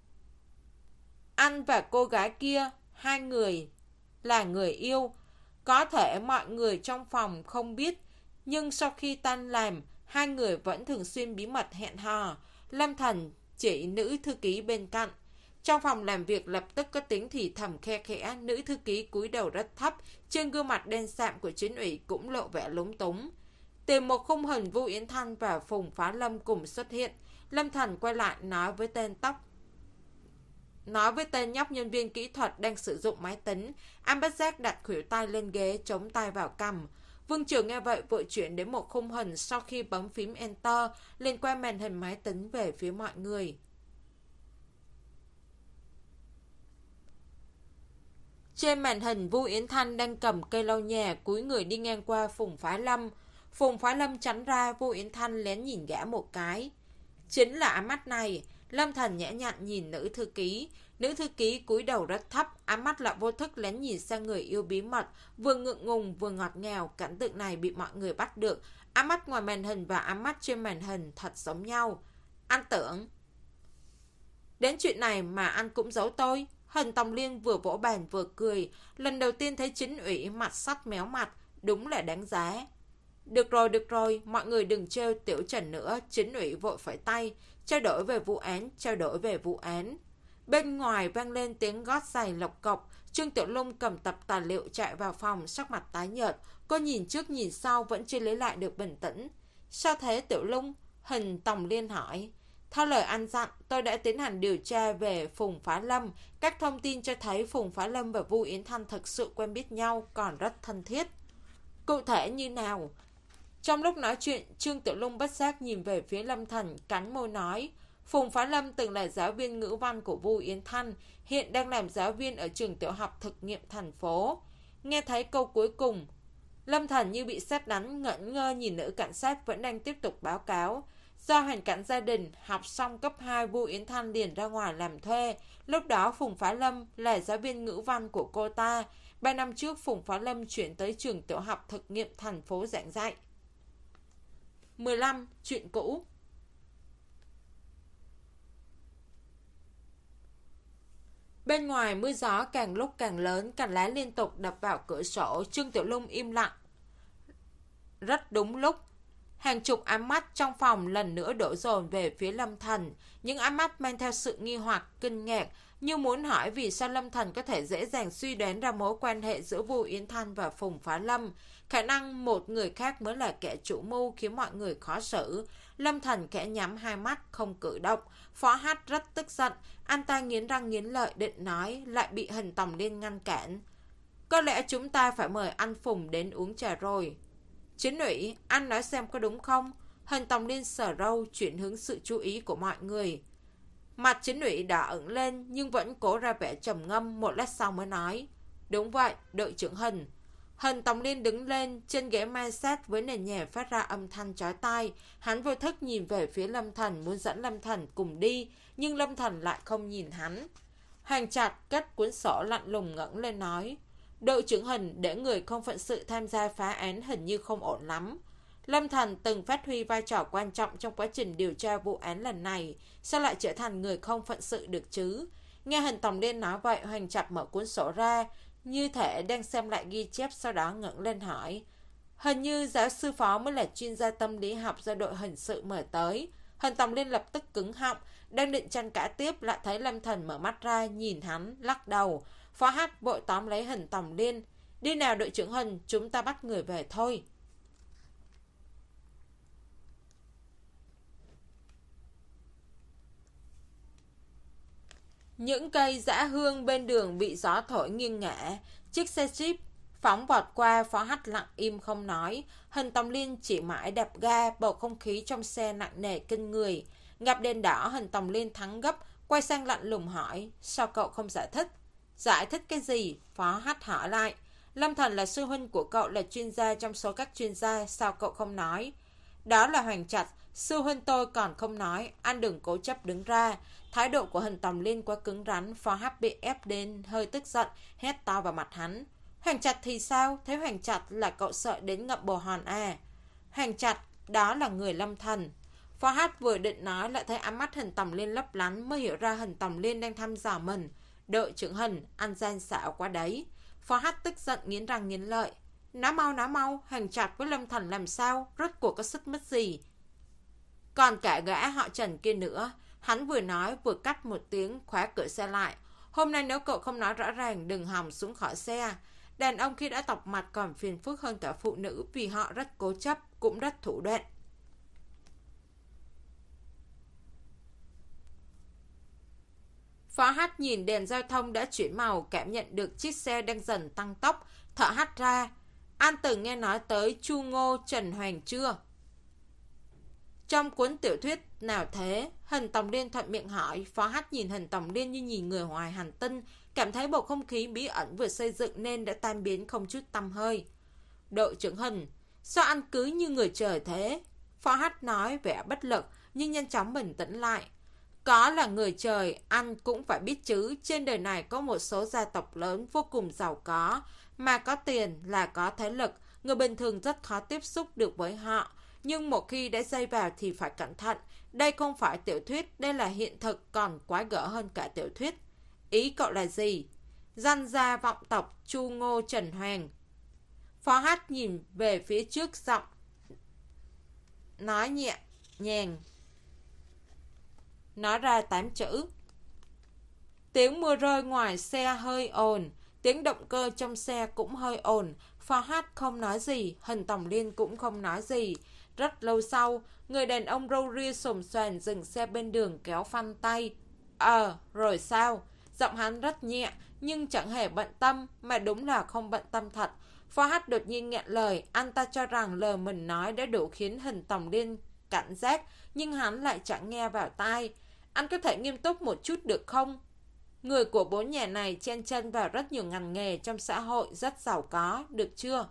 A: Anh và cô gái kia, hai người là người yêu. Có thể mọi người trong phòng không biết, nhưng sau khi tan làm, hai người vẫn thường xuyên bí mật hẹn hò. Lâm Thần chỉ nữ thư ký bên cạnh. Trong phòng làm việc lập tức có tiếng thì thầm khe khẽ, nữ thư ký cúi đầu rất thấp, trên gương mặt đen sạm của chính ủy cũng lộ vẻ lúng túng. Tìm một khung hình Vu Yến Thanh và Phùng Phá Lâm cùng xuất hiện. Lâm Thần quay lại nói với tên tóc Nói với tên nhóc nhân viên kỹ thuật đang sử dụng máy tính. Anh bất giác đặt khuỷu tay lên ghế, chống tay vào cằm. Vương Trường nghe vậy vội chuyển đến một khung hình, sau khi bấm phím Enter, lên qua màn hình máy tính về phía mọi người. Trên màn hình, Vu Yến Thanh đang cầm cây lau nhà, cúi người đi ngang qua Phùng Phá Lâm. Phùng Phá Lâm tránh ra, Vu Yến Thanh lén nhìn gã một cái. Chính là ám mắt này. Lâm Thần nhã nhặn nhìn nữ thư ký. Nữ thư ký cúi đầu rất thấp, ám mắt lại vô thức lén nhìn sang người yêu bí mật, vừa ngượng ngùng vừa ngọt ngào. Cảnh tượng này bị mọi người bắt được. Ám mắt ngoài màn hình và ám mắt trên màn hình thật giống nhau. Anh tưởng đến chuyện này mà anh cũng giấu tôi. Hình Tòng Liên vừa vỗ bàn vừa cười. Lần đầu tiên thấy Chính ủy mặt sắt méo mặt. Đúng là đáng giá. Được rồi, được rồi, mọi người đừng trêu Tiểu Trần nữa. Chính ủy vội phẩy tay. Trao đổi về vụ án, trao đổi về vụ án. Bên ngoài vang lên tiếng gót giày lộc cộc. Trương Tiểu Lung cầm tập tài liệu chạy vào phòng, sắc mặt tái nhợt. Cô nhìn trước nhìn sau vẫn chưa lấy lại được bình tĩnh. Sao thế Tiểu Lung? Hình Tòng Liên hỏi. Theo lời ăn dặn, tôi đã tiến hành điều tra về Phùng Phá Lâm. Các thông tin cho thấy Phùng Phá Lâm và Vu Yến Thanh thực sự quen biết nhau, còn rất thân thiết. Cụ thể như nào? Trong lúc nói chuyện, Trương Tiểu Lung bất giác nhìn về phía Lâm Thần, cắn môi nói. Phùng Phá Lâm từng là giáo viên ngữ văn của Vu Yến Thanh, hiện đang làm giáo viên ở trường tiểu học thực nghiệm thành phố. Nghe thấy câu cuối cùng, Lâm Thần như bị sét đánh, ngẩn ngơ nhìn nữ cảnh sát vẫn đang tiếp tục báo cáo. Do hoàn cảnh gia đình, học xong cấp hai, Vu Yến Thanh liền ra ngoài làm thuê. Lúc đó Phùng Phá Lâm là giáo viên ngữ văn của cô ta. Ba năm trước Phùng Phá Lâm chuyển tới trường tiểu học thực nghiệm thành phố giảng dạy. mười lăm. Chuyện cũ. Bên ngoài mưa gió càng lúc càng lớn, cành lá liên tục đập vào cửa sổ. Trương Tiểu Lung im lặng. Rất đúng lúc, hàng chục ánh mắt trong phòng lần nữa đổ dồn về phía Lâm Thần. Những ánh mắt mang theo sự nghi hoặc, kinh ngạc, như muốn hỏi vì sao Lâm Thần có thể dễ dàng suy đoán ra mối quan hệ giữa Vu Yến Thanh và Phùng Phá Lâm. Khả năng một người khác mới là kẻ chủ mưu khiến mọi người khó xử. Lâm Thần khẽ nhắm hai mắt, không cử động. Phó Hát rất tức giận, anh ta nghiến răng nghiến lợi định nói, lại bị Hình Tòng Liên ngăn cản. Có lẽ chúng ta phải mời anh Phùng đến uống trà rồi. Chính ủy, anh nói xem có đúng không? Hình Tòng Liên sờ râu, chuyển hướng sự chú ý của mọi người. Mặt Chính ủy đỏ ửng lên nhưng vẫn cố ra vẻ trầm ngâm, một lát sau mới nói. Đúng vậy, đội trưởng Hình. Hình Tòng Liên đứng lên, trên ghế mai sát với nền nhà phát ra âm thanh chói tai. Hắn vô thức nhìn về phía Lâm Thần, muốn dẫn Lâm Thần cùng đi, nhưng Lâm Thần lại không nhìn hắn. Hoàng Trạch cất cuốn sổ lạnh lùng ngẩng lên nói. Đội trưởng Hình để người không phận sự tham gia phá án hình như không ổn lắm. Lâm Thần từng phát huy vai trò quan trọng trong quá trình điều tra vụ án lần này, sao lại trở thành người không phận sự được chứ? Nghe Hình Tòng Liên nói vậy, Hoàng Trạch mở cuốn sổ ra, như thể đang xem lại ghi chép, sau đó ngẩng lên hỏi. Hình như giáo sư Phó mới là chuyên gia tâm lý học do đội hình sự mời tới. Hình Tòng Liên lập tức cứng họng, đang định tranh cãi tiếp lại thấy Lâm Thần mở mắt ra, nhìn hắn, lắc đầu. Phó Hát vội tóm lấy Hình Tòng Liên. Đi nào đội trưởng Hình, chúng ta bắt người về thôi. Những cây dã hương bên đường bị gió thổi nghiêng ngả. Chiếc xe jeep phóng vọt qua, Phó Hát lặng im không nói. Hình Tòng Liên chỉ mãi đạp ga, bầu không khí trong xe nặng nề kinh người. Gặp đèn đỏ, Hình Tòng Liên thắng gấp, quay sang lạnh lùng hỏi. Sao cậu không giải thích? Giải thích cái gì? Phó Hát hỏi lại. Lâm Thần là sư huynh của cậu, là chuyên gia trong số các chuyên gia, sao cậu không nói? Đó là Hoàng Trạch, sư huynh tôi còn không nói, anh đừng cố chấp đứng ra. Thái độ của Hình Tòng Liên quá cứng rắn, Phó Hát bị ép đến hơi tức giận, hét to vào mặt hắn. Hoàng Trạch thì sao? Thế Hoàng Trạch là cậu sợ đến ngậm bồ hòn à? Hoàng Trạch, đó là người Lâm Thần. Phó Hát vừa định nói lại thấy ánh mắt Hình Tòng Liên lấp lánh, mới hiểu ra Hình Tòng Liên đang thăm dò mình. Đội trưởng Hình, anh gian xạo quá đấy. Phó Hát tức giận nghiến răng nghiến lợi. Nói mau nói mau, Hoàng Trạch với Lâm Thần làm sao? Rốt cuộc có xích mích gì? Còn cả gã họ Trần kia nữa. Hắn vừa nói vừa cắt một tiếng, khóa cửa xe lại. Hôm nay nếu cậu không nói rõ ràng, đừng hòng xuống khỏi xe. Đàn ông khi đã tọc mặt còn phiền phức hơn cả phụ nữ, vì họ rất cố chấp, cũng rất thủ đoạn. Phó Hát nhìn đèn giao thông đã chuyển màu, cảm nhận được chiếc xe đang dần tăng tốc, thở hắt ra. Anh từng nghe nói tới Chu Ngô Trần Hoàng chưa? Trong cuốn tiểu thuyết nào thế? Hình Tòng Liên thuận miệng hỏi. Phó Hát nhìn Hình Tòng Liên như nhìn người ngoài hành tinh, cảm thấy bầu không khí bí ẩn vừa xây dựng nên đã tan biến không chút tăm hơi. Đội trưởng Hình, sao anh cứ như người trời thế? Phó Hát nói vẻ bất lực nhưng nhanh chóng bình tĩnh lại. Có là người trời, anh cũng phải biết chứ, trên đời này có một số gia tộc lớn vô cùng giàu có, mà có tiền là có thế lực, người bình thường rất khó tiếp xúc được với họ. Nhưng một khi đã dây vào thì phải cẩn thận, đây không phải tiểu thuyết, đây là hiện thực, còn quái gở hơn cả tiểu thuyết. Ý cậu là gì? Danh gia vọng tộc Chu Ngô Trần Hoàng. Phó Hát nhìn về phía trước, giọng nói nhẹ nhàng, nói ra tám chữ. Tiếng mưa rơi ngoài xe hơi ồn, tiếng động cơ trong xe cũng hơi ồn. Phó Hát không nói gì, Hình Tòng Liên cũng không nói gì. Rất lâu sau, người đàn ông râu ria xồm xoàn dừng xe bên đường kéo phanh tay. Ờ, rồi sao? Giọng hắn rất nhẹ, nhưng chẳng hề bận tâm, mà đúng là không bận tâm thật. Phó Hát đột nhiên nghẹn lời, anh ta cho rằng lời mình nói đã đủ khiến Hình Tòng Liên cảnh giác, nhưng hắn lại chẳng nghe vào tai. Anh có thể nghiêm túc một chút được không? Người của bốn nhà này chen chân vào rất nhiều ngành nghề trong xã hội, rất giàu có, được chưa?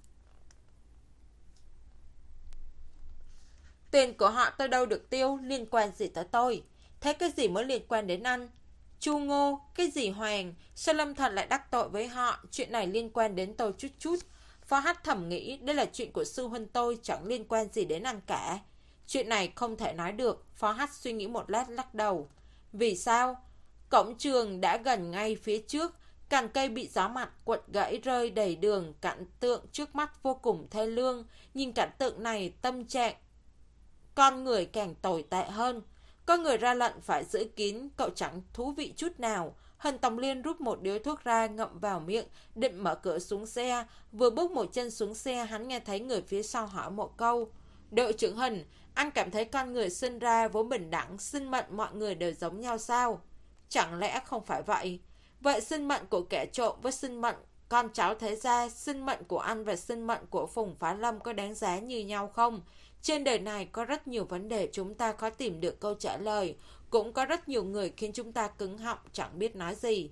A: Tiền của họ tôi đâu được tiêu, liên quan gì tới tôi? Thế cái gì mới liên quan đến anh? Chu Ngô, cái gì Hoàng? Sao Lâm Thần lại đắc tội với họ? Chuyện này liên quan đến tôi chút chút. Phó Hát thầm nghĩ đây là chuyện của sư huynh tôi, chẳng liên quan gì đến anh cả. Chuyện này không thể nói được. Phó Hát suy nghĩ một lát lắc đầu. Vì sao? Cổng trường đã gần ngay phía trước, cành cây bị gió mặt quật gãy rơi đầy đường, cảnh tượng trước mắt vô cùng thê lương. Nhìn cảnh tượng này, tâm trạng con người càng tồi tệ hơn. Có người ra lệnh phải giữ kín, cậu chẳng thú vị chút nào. Hình Tòng Liên rút một điếu thuốc ra, ngậm vào miệng, định mở cửa xuống xe. Vừa bước một chân xuống xe, hắn nghe thấy người phía sau hỏi một câu. Đội trưởng Hình, anh cảm thấy con người sinh ra vốn bình đẳng, sinh mệnh mọi người đều giống nhau sao? Chẳng lẽ không phải vậy? Vậy sinh mệnh của kẻ trộm với sinh mệnh con cháu thế gia, sinh mệnh của anh và sinh mệnh của Phùng Phá Lâm có đáng giá như nhau không? Trên đời này có rất nhiều vấn đề chúng ta khó tìm được câu trả lời. Cũng có rất nhiều người khiến chúng ta cứng họng chẳng biết nói gì.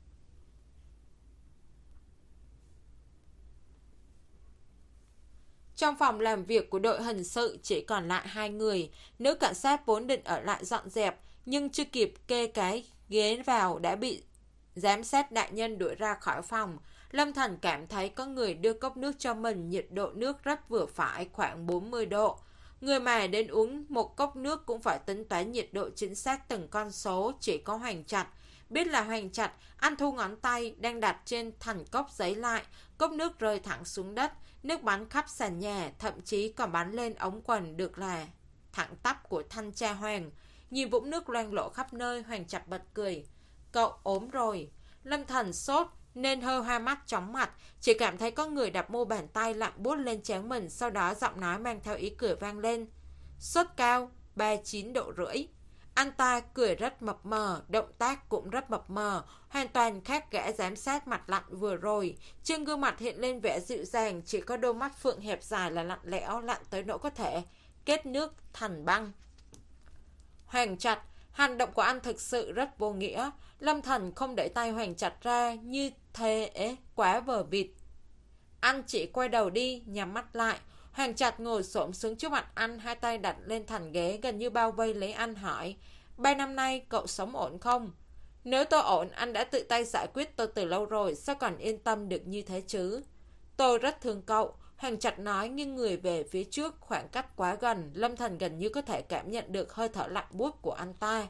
A: Trong phòng làm việc của đội hình sự chỉ còn lại hai người. Nữ cảnh sát vốn định ở lại dọn dẹp, nhưng chưa kịp kê cái ghế vào đã bị giám sát đại nhân đuổi ra khỏi phòng. Lâm Thần cảm thấy có người đưa cốc nước cho mình, nhiệt độ nước rất vừa phải, khoảng bốn mươi độ. Người mà đến uống một cốc nước cũng phải tính toán nhiệt độ chính xác từng con số, chỉ có Hoành Trạch. Biết là Hoành Trạch, anh thu ngón tay đang đặt trên thành cốc giấy lại, cốc nước rơi thẳng xuống đất, nước bắn khắp sàn nhà, thậm chí còn bắn lên ống quần được là thẳng tắp của thanh tra Hoàng. Nhìn vũng nước loang lổ khắp nơi, Hoành Trạch bật cười. Cậu ốm rồi. Lâm Thần sốt nên hơi hoa mắt chóng mặt, chỉ cảm thấy có người đặt mu bàn tay lặng buốt lên trán mình, sau đó giọng nói mang theo ý cười vang lên. Sốt cao, ba mươi chín độ rưỡi. Anh ta cười rất mập mờ, động tác cũng rất mập mờ, hoàn toàn khác gã giám sát mặt lạnh vừa rồi. Trên gương mặt hiện lên vẻ dịu dàng, chỉ có đôi mắt phượng hẹp dài là lạnh lẽo, lạnh tới nỗi có thể kết nước thành băng. Hoành Trạch, hành động của anh thực sự rất vô nghĩa. Lâm Thần không đẩy tay Hoành Trạch ra như thế ế, quá vờ vịt. Anh chỉ quay đầu đi, nhắm mắt lại. Hoành Trạch ngồi xổm xuống trước mặt anh, hai tay đặt lên thành ghế gần như bao vây lấy anh, hỏi. Ba năm nay cậu sống ổn không? Nếu tôi ổn, anh đã tự tay giải quyết tôi từ lâu rồi, sao còn yên tâm được như thế chứ? Tôi rất thương cậu. Hoành Trạch nói, nghiêng người về phía trước, khoảng cách quá gần, Lâm Thần gần như có thể cảm nhận được hơi thở lạnh buốt của anh ta.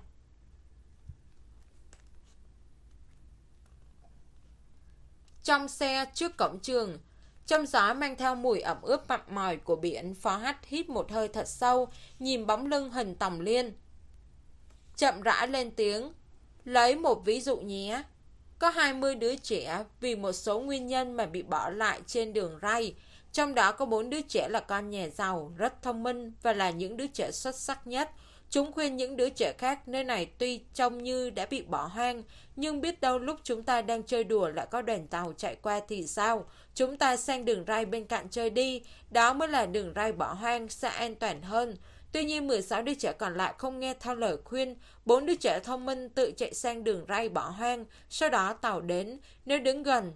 A: Trong xe trước cổng trường, trong gió mang theo mùi ẩm ướt mặn mòi của biển, Phó Hát hít một hơi thật sâu, nhìn bóng lưng Hình Tòng Liên. Chậm rãi lên tiếng, lấy một ví dụ nhé. Có hai mươi đứa trẻ vì một số nguyên nhân mà bị bỏ lại trên đường ray. Trong đó có bốn đứa trẻ là con nhà giàu, rất thông minh và là những đứa trẻ xuất sắc nhất. Chúng khuyên những đứa trẻ khác nơi này tuy trông như đã bị bỏ hoang, nhưng biết đâu lúc chúng ta đang chơi đùa lại có đoàn tàu chạy qua thì sao? Chúng ta sang đường ray bên cạnh chơi đi, đó mới là đường ray bỏ hoang, sẽ an toàn hơn. Tuy nhiên mười sáu đứa trẻ còn lại không nghe theo lời khuyên, bốn đứa trẻ thông minh tự chạy sang đường ray bỏ hoang, sau đó tàu đến, nếu đứng gần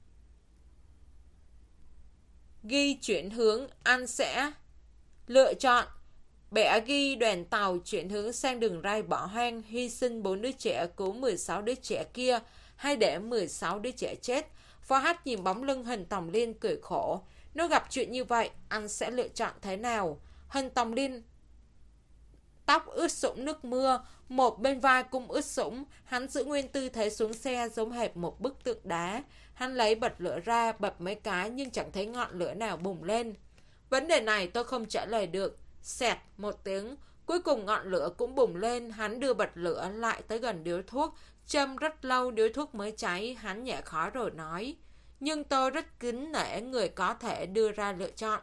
A: ghi chuyển hướng, anh sẽ lựa chọn bẻ ghi đoàn tàu chuyển hướng sang đường ray bỏ hoang, hy sinh bốn đứa trẻ cứu mười sáu đứa trẻ kia, hay để mười sáu đứa trẻ chết. Phó Hát nhìn bóng lưng Hình Tòng Liên cười khổ. Nếu gặp chuyện như vậy, anh sẽ lựa chọn thế nào? Hình Tòng Liên tóc ướt sũng nước mưa, một bên vai cũng ướt sũng. Hắn giữ nguyên tư thế xuống xe giống hệt một bức tượng đá. Hắn lấy bật lửa ra, bập mấy cái nhưng chẳng thấy ngọn lửa nào bùng lên. Vấn đề này tôi không trả lời được. Xẹt một tiếng, cuối cùng ngọn lửa cũng bùng lên. Hắn đưa bật lửa lại tới gần điếu thuốc, châm rất lâu điếu thuốc mới cháy. Hắn nhẹ khói rồi nói: nhưng tôi rất kính nể người có thể đưa ra lựa chọn.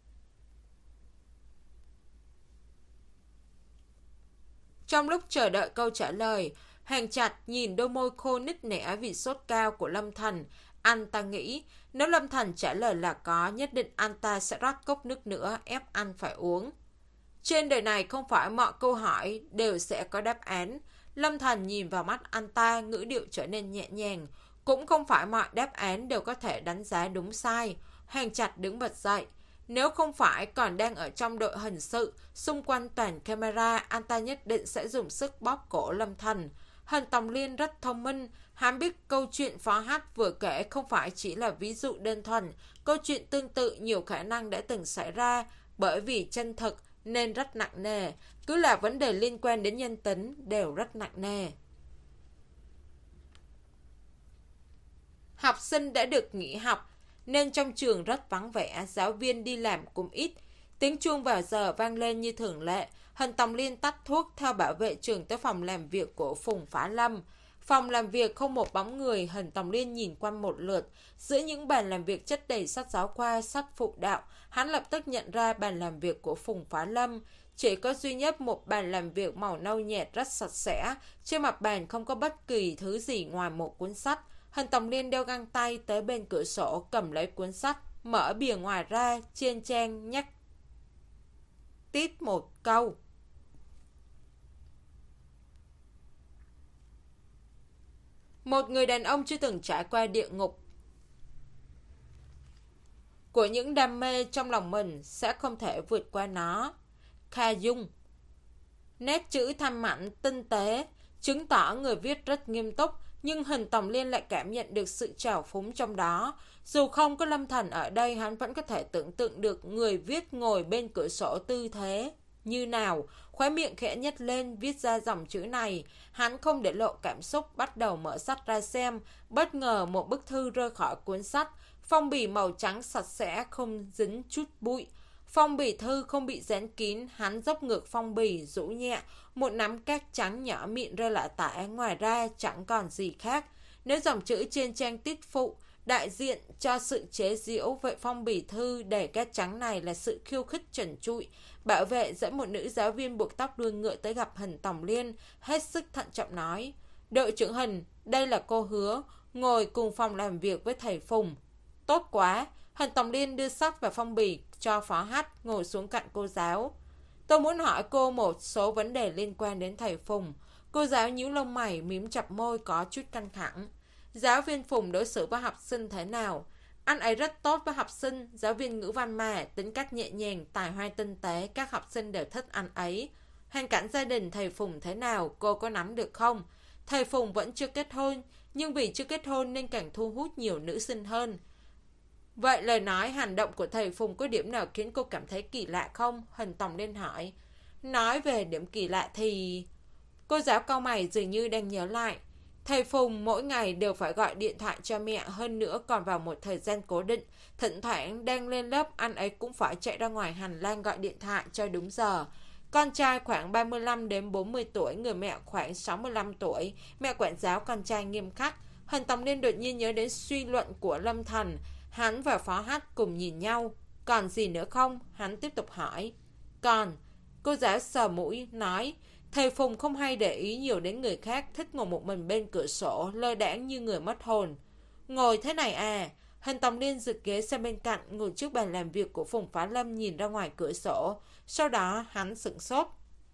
A: Trong lúc chờ đợi câu trả lời, Hàng Trạch nhìn đôi môi khô nứt nẻ vì sốt cao của Lâm Thành. Anh ta nghĩ nếu Lâm Thành trả lời là có, nhất định anh ta sẽ rót cốc nước nữa ép anh phải uống. Trên đời này không phải mọi câu hỏi đều sẽ có đáp án. Lâm Thành nhìn vào mắt anh ta, ngữ điệu trở nên nhẹ nhàng. Cũng không phải mọi đáp án đều có thể đánh giá đúng sai. Hàng Trạch đứng bật dậy. Nếu không phải còn đang ở trong đội hình sự, xung quanh toàn camera, anh ta nhất định sẽ dùng sức bóp cổ Lâm Thành. Hân Tòng Liên rất thông minh. Hắn biết câu chuyện Phó Hát vừa kể không phải chỉ là ví dụ đơn thuần. Câu chuyện tương tự nhiều khả năng đã từng xảy ra. Bởi vì chân thực nên rất nặng nề. Cứ là vấn đề liên quan đến nhân tính đều rất nặng nề. Học sinh đã được nghỉ học nên trong trường rất vắng vẻ, giáo viên đi làm cũng ít. Tiếng chuông vào giờ vang lên như thường lệ. Hân Tòng Liên tắt thuốc theo bảo vệ trường tới phòng làm việc của Phùng Phá Lâm. Phòng làm việc không một bóng người. Hân Tòng Liên nhìn qua một lượt. Giữa những bàn làm việc chất đầy sách giáo khoa, sách phụ đạo, hắn lập tức nhận ra bàn làm việc của Phùng Phá Lâm. Chỉ có duy nhất một bàn làm việc màu nâu nhạt rất sạch sẽ. Trên mặt bàn không có bất kỳ thứ gì ngoài một cuốn sách. Hân Tòng Liên đeo găng tay tới bên cửa sổ, cầm lấy cuốn sách, mở bìa ngoài ra, trên trang nhắc tít một câu. Một người đàn ông chưa từng trải qua địa ngục của những đam mê trong lòng mình sẽ không thể vượt qua nó. Kha Dung. Nét chữ thanh mảnh, tinh tế, chứng tỏ người viết rất nghiêm túc. Nhưng Hân Tòng Liên lại cảm nhận được sự trào phúng trong đó. Dù không có Lâm Thành ở đây, hắn vẫn có thể tưởng tượng được người viết ngồi bên cửa sổ tư thế như nào. Khóe miệng khẽ nhếch lên, viết ra dòng chữ này. Hắn không để lộ cảm xúc, bắt đầu mở sách ra xem. Bất ngờ một bức thư rơi khỏi cuốn sách. Phong bì màu trắng sạch sẽ, không dính chút bụi. Phong bì thư không bị dán kín. Hắn dốc ngược phong bì, rũ nhẹ. Một nắm cát trắng nhỏ mịn rơi lại tả. Ngoài ra chẳng còn gì khác. Nếu dòng chữ trên trang tiết phụ đại diện cho sự chế giễu, vậy phong bì thư đầy cát trắng này là sự khiêu khích trần trụi. Bảo vệ dẫn một nữ giáo viên buộc tóc đuôi ngựa tới gặp Hân Tòng Liên, hết sức thận trọng nói: đội trưởng Hân, đây là cô Hứa, ngồi cùng phòng làm việc với thầy Phùng. Tốt quá. Hân Tòng Liên đưa sách và phong bì cho Phó Hát, ngồi xuống cạnh cô giáo. Tôi muốn hỏi cô một số vấn đề liên quan đến thầy Phùng. Cô giáo nhíu lông mày, mím chặt môi, có chút căng thẳng. Giáo viên Phùng đối xử với học sinh thế nào? Anh ấy rất tốt với học sinh, giáo viên ngữ văn mà, tính cách nhẹ nhàng, tài hoa tinh tế, các học sinh đều thích anh ấy. Hoàn cảnh gia đình thầy Phùng thế nào, cô có nắm được không? Thầy Phùng vẫn chưa kết hôn, nhưng vì chưa kết hôn nên càng thu hút nhiều nữ sinh hơn. Vậy lời nói, hành động của thầy Phùng có điểm nào khiến cô cảm thấy kỳ lạ không? Hân Tòng Liên hỏi. Nói về điểm kỳ lạ thì... Cô giáo cau mày dường như đang nhớ lại. Thầy Phùng mỗi ngày đều phải gọi điện thoại cho mẹ, hơn nữa còn vào một thời gian cố định. Thỉnh thoảng đang lên lớp, anh ấy cũng phải chạy ra ngoài hành lang gọi điện thoại cho đúng giờ. Con trai khoảng ba mươi lăm đến bốn mươi tuổi, người mẹ khoảng sáu mươi lăm tuổi. Mẹ quản giáo con trai nghiêm khắc. Hân Tòng Liên đột nhiên nhớ đến suy luận của Lâm Thành. Hắn và Phó Hát cùng nhìn nhau. Còn gì nữa không? Hắn tiếp tục hỏi. Còn. Cô giáo sờ mũi, nói. Thầy Phùng không hay để ý nhiều đến người khác, thích ngồi một mình bên cửa sổ, lơ đãng như người mất hồn. Ngồi thế này à? Hân Tòng Liên giật ghế sang bên cạnh, ngồi trước bàn làm việc của Phùng Phá Lâm, nhìn ra ngoài cửa sổ. Sau đó hắn sửng sốt.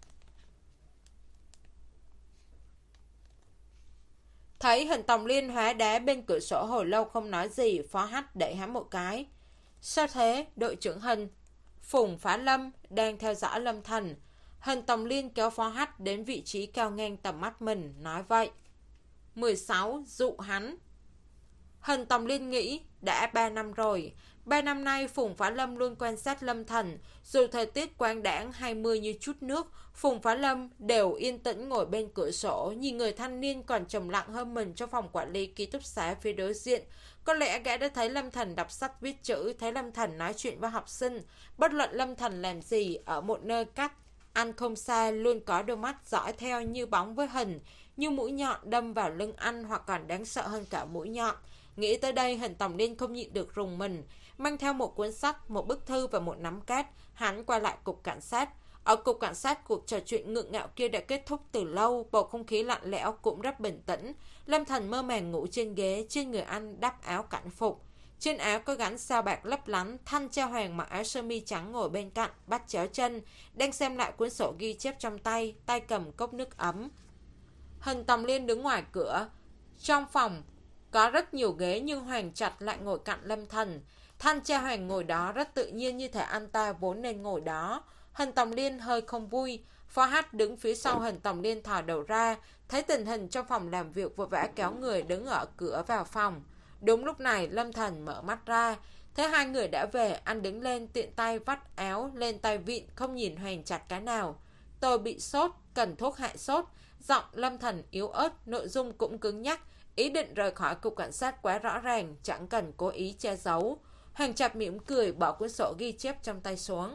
A: Thấy Hân Tòng Liên hóa đá bên cửa sổ hồi lâu không nói gì, Phó Hát đẩy hắn một cái. Sao thế, đội trưởng Hân? Phùng Phá Lâm đang theo dõi Lâm Thành. Hân Tòng Liên kéo Phó Hát đến vị trí cao ngang tầm mắt mình, nói vậy. mười sáu. Dụ hắn. Hân Tòng Liên nghĩ, đã ba năm rồi, Ba năm nay, Phùng Phá Lâm luôn quan sát Lâm Thành. Dù thời tiết quang đãng hay mưa như chút nước, Phùng Phá Lâm đều yên tĩnh ngồi bên cửa sổ, nhìn người thanh niên còn trầm lặng hơn mình trong phòng quản lý ký túc xá phía đối diện. Có lẽ gã đã thấy Lâm Thành đọc sách viết chữ, thấy Lâm Thành nói chuyện với học sinh. Bất luận Lâm Thành làm gì, ở một nơi cách anh không xa, luôn có đôi mắt dõi theo như bóng với hình, như mũi nhọn đâm vào lưng anh, hoặc còn đáng sợ hơn cả mũi nhọn. Nghĩ tới đây, Hình Tòng Liên không nhịn được rùng mình. Mang theo một cuốn sách, một bức thư và một nắm cát, hắn quay lại cục cảnh sát. Ở cục cảnh sát, cuộc trò chuyện ngượng ngạo kia đã kết thúc từ lâu, bầu không khí lạnh lẽo cũng rất bình tĩnh. Lâm Thành mơ màng ngủ trên ghế, trên người anh đắp áo cảnh phục. Trên áo có gắn sao bạc lấp lánh. Thanh Cha Hoàng mặc áo sơ mi trắng ngồi bên cạnh, bắt chéo chân, đang xem lại cuốn sổ ghi chép trong tay, tay cầm cốc nước ấm. Hình Tòng Liên đứng ngoài cửa. Trong phòng có rất nhiều ghế, nhưng Hoàng Trạch lại ngồi cạnh Lâm Thành. Thanh Cha Hoàng ngồi đó rất tự nhiên, như thể anh ta vốn nên ngồi đó. Hình Tòng Liên hơi không vui. Phó Hát đứng phía sau Hình Tòng Liên thò đầu ra, thấy tình hình trong phòng làm việc, vội vã kéo người đứng ở cửa vào phòng. Đúng lúc này, Lâm Thành mở mắt ra, thấy hai người đã về. Anh đứng lên, tiện tay vắt áo lên tay vịn, không nhìn Hoàng Trạch cái nào. Tôi bị sốt, cần thuốc hạ sốt. Giọng Lâm Thành yếu ớt, nội dung cũng cứng nhắc. Ý định rời khỏi cục cảnh sát quá rõ ràng, chẳng cần cố ý che giấu. Hoàng Trạch mỉm cười, bỏ cuốn sổ ghi chép trong tay xuống.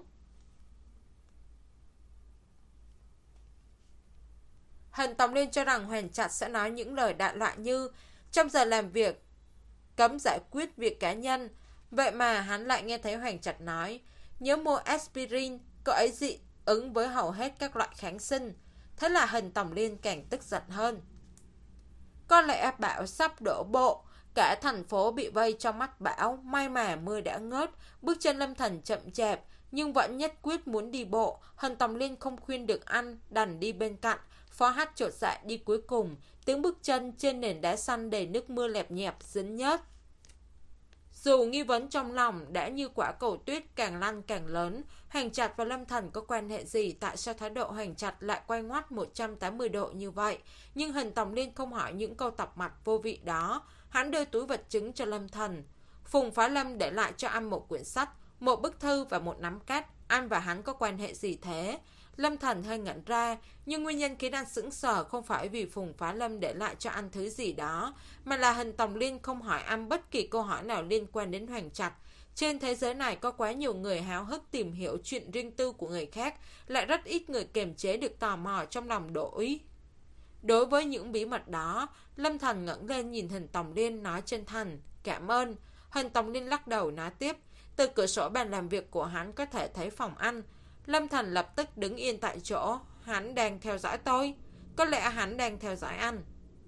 A: Hình Tòng Liên cho rằng Hoàng Trạch sẽ nói những lời đại loại như trong giờ làm việc cấm giải quyết việc cá nhân. Vậy mà hắn lại nghe thấy Hoàng Trạch nói nhớ mua aspirin, cậu ấy dị ứng với hầu hết các loại kháng sinh. Thế là Hình Tòng Liên càng tức giận hơn. Có lẽ bão sắp đổ bộ, cả thành phố bị vây trong mắt bão. May mà mưa đã ngớt. Bước chân Lâm Thành chậm chạp, nhưng vẫn nhất quyết muốn đi bộ. Hình Tòng Liên không khuyên được anh, đành đi bên cạnh. Phó Hát chột dạ đi cuối cùng, tiếng bước chân trên nền đá xanh đầy nước mưa lẹp nhẹp dính nhớt. Dù nghi vấn trong lòng đã như quả cầu tuyết càng lăn càng lớn. Hoàng Trạch và Lâm Thành có quan hệ gì? Tại sao thái độ Hoàng Trạch lại quay ngoắt một trăm tám mươi độ như vậy? Nhưng Hình Tòng Liên không hỏi những câu tọc mạch vô vị đó. Hắn đưa túi vật chứng cho Lâm Thành. Phùng Phá Lâm để lại cho anh một quyển sách, một bức thư và một nắm cát. Anh và hắn có quan hệ gì thế? Lâm Thành hơi ngẩn ra, nhưng nguyên nhân khiến anh sững sờ không phải vì Phùng Phá Lâm để lại cho anh thứ gì đó, mà là Hình Tòng Liên không hỏi anh bất kỳ câu hỏi nào liên quan đến Hoàng Trạch. Trên thế giới này có quá nhiều người háo hức tìm hiểu chuyện riêng tư của người khác, lại rất ít người kiềm chế được tò mò trong lòng đổi. Đối với những bí mật đó, Lâm Thành ngẩng lên nhìn Hình Tòng Liên, nói chân thành, cảm ơn. Hình Tòng Liên lắc đầu nói tiếp, từ cửa sổ bàn làm việc của hắn có thể thấy phòng ăn. Lâm Thành lập tức đứng yên tại chỗ. Hắn đang theo dõi tôi. Có lẽ hắn đang theo dõi anh.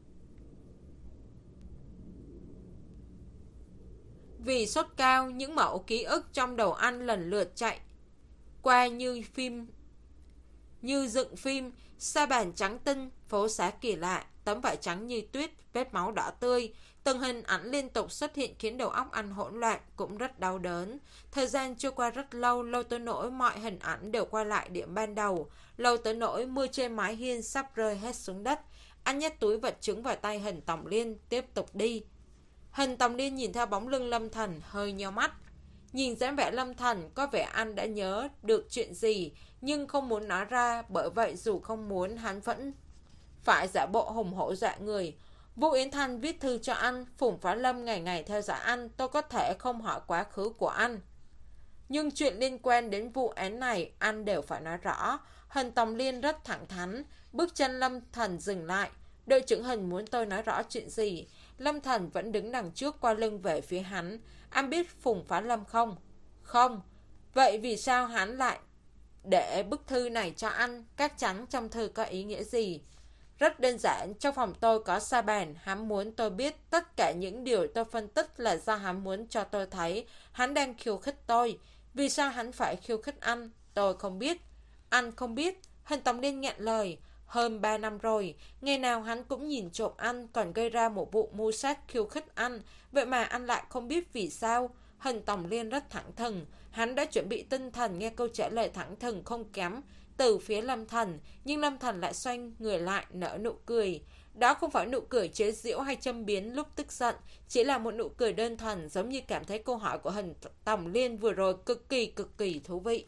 A: Vì sốt cao, những mẫu ký ức trong đầu anh lần lượt chạy qua như phim, như dựng phim. Sa bàn trắng tinh, phố xá kỳ lạ, tấm vải trắng như tuyết, vết máu đỏ tươi. Từng hình ảnh liên tục xuất hiện khiến đầu óc anh hỗn loạn, cũng rất đau đớn. Thời gian trôi qua rất lâu, lâu tới nỗi mọi hình ảnh đều quay lại điểm ban đầu. Lâu tới nỗi mưa trên mái hiên sắp rơi hết xuống đất. Anh nhét túi vật chứng vào tay Hình Tòng Liên, tiếp tục đi. Hình Tòng Liên nhìn theo bóng lưng Lâm Thành, hơi nheo mắt. Nhìn dáng vẻ Lâm Thành, có vẻ anh đã nhớ được chuyện gì, nhưng không muốn nói ra. Bởi vậy dù không muốn, hắn vẫn phải giả bộ hùng hổ dọa người. Vũ Yến Thanh viết thư cho anh, Phùng Phá Lâm ngày ngày theo dõi anh, tôi có thể không hỏi quá khứ của anh, nhưng chuyện liên quan đến vụ án này anh đều phải nói rõ. Hình Tòng Liên rất thẳng thắn. Bước chân Lâm Thành dừng lại. Đội trưởng Hình muốn tôi nói rõ chuyện gì? Lâm Thành vẫn đứng đằng trước, qua lưng về phía hắn. Anh biết Phùng Phá Lâm không? Không. Vậy vì sao hắn lại để bức thư này cho anh? Chắc chắn trong thư có ý nghĩa gì? Rất đơn giản, trong phòng tôi có sa bàn. Hắn muốn tôi biết tất cả những điều tôi phân tích là do hắn muốn cho tôi thấy hắn đang khiêu khích tôi. Vì sao hắn phải khiêu khích anh? Tôi không biết. Anh không biết? Hình Tòng Liên nghẹn lời. Hơn ba năm rồi, ngày nào hắn cũng nhìn trộm anh, còn gây ra một vụ mưu sát khiêu khích anh. Vậy mà anh lại không biết vì sao? Hình Tòng Liên rất thẳng thừng. Hắn đã chuẩn bị tinh thần nghe câu trả lời thẳng thừng không kém từ phía Lâm Thành, nhưng Lâm Thành lại xoay người lại nở nụ cười. Đó không phải nụ cười chế giễu hay châm biếm lúc tức giận, chỉ là một nụ cười đơn thuần, giống như cảm thấy câu hỏi của Hình Tòng Liên vừa rồi cực kỳ cực kỳ thú vị.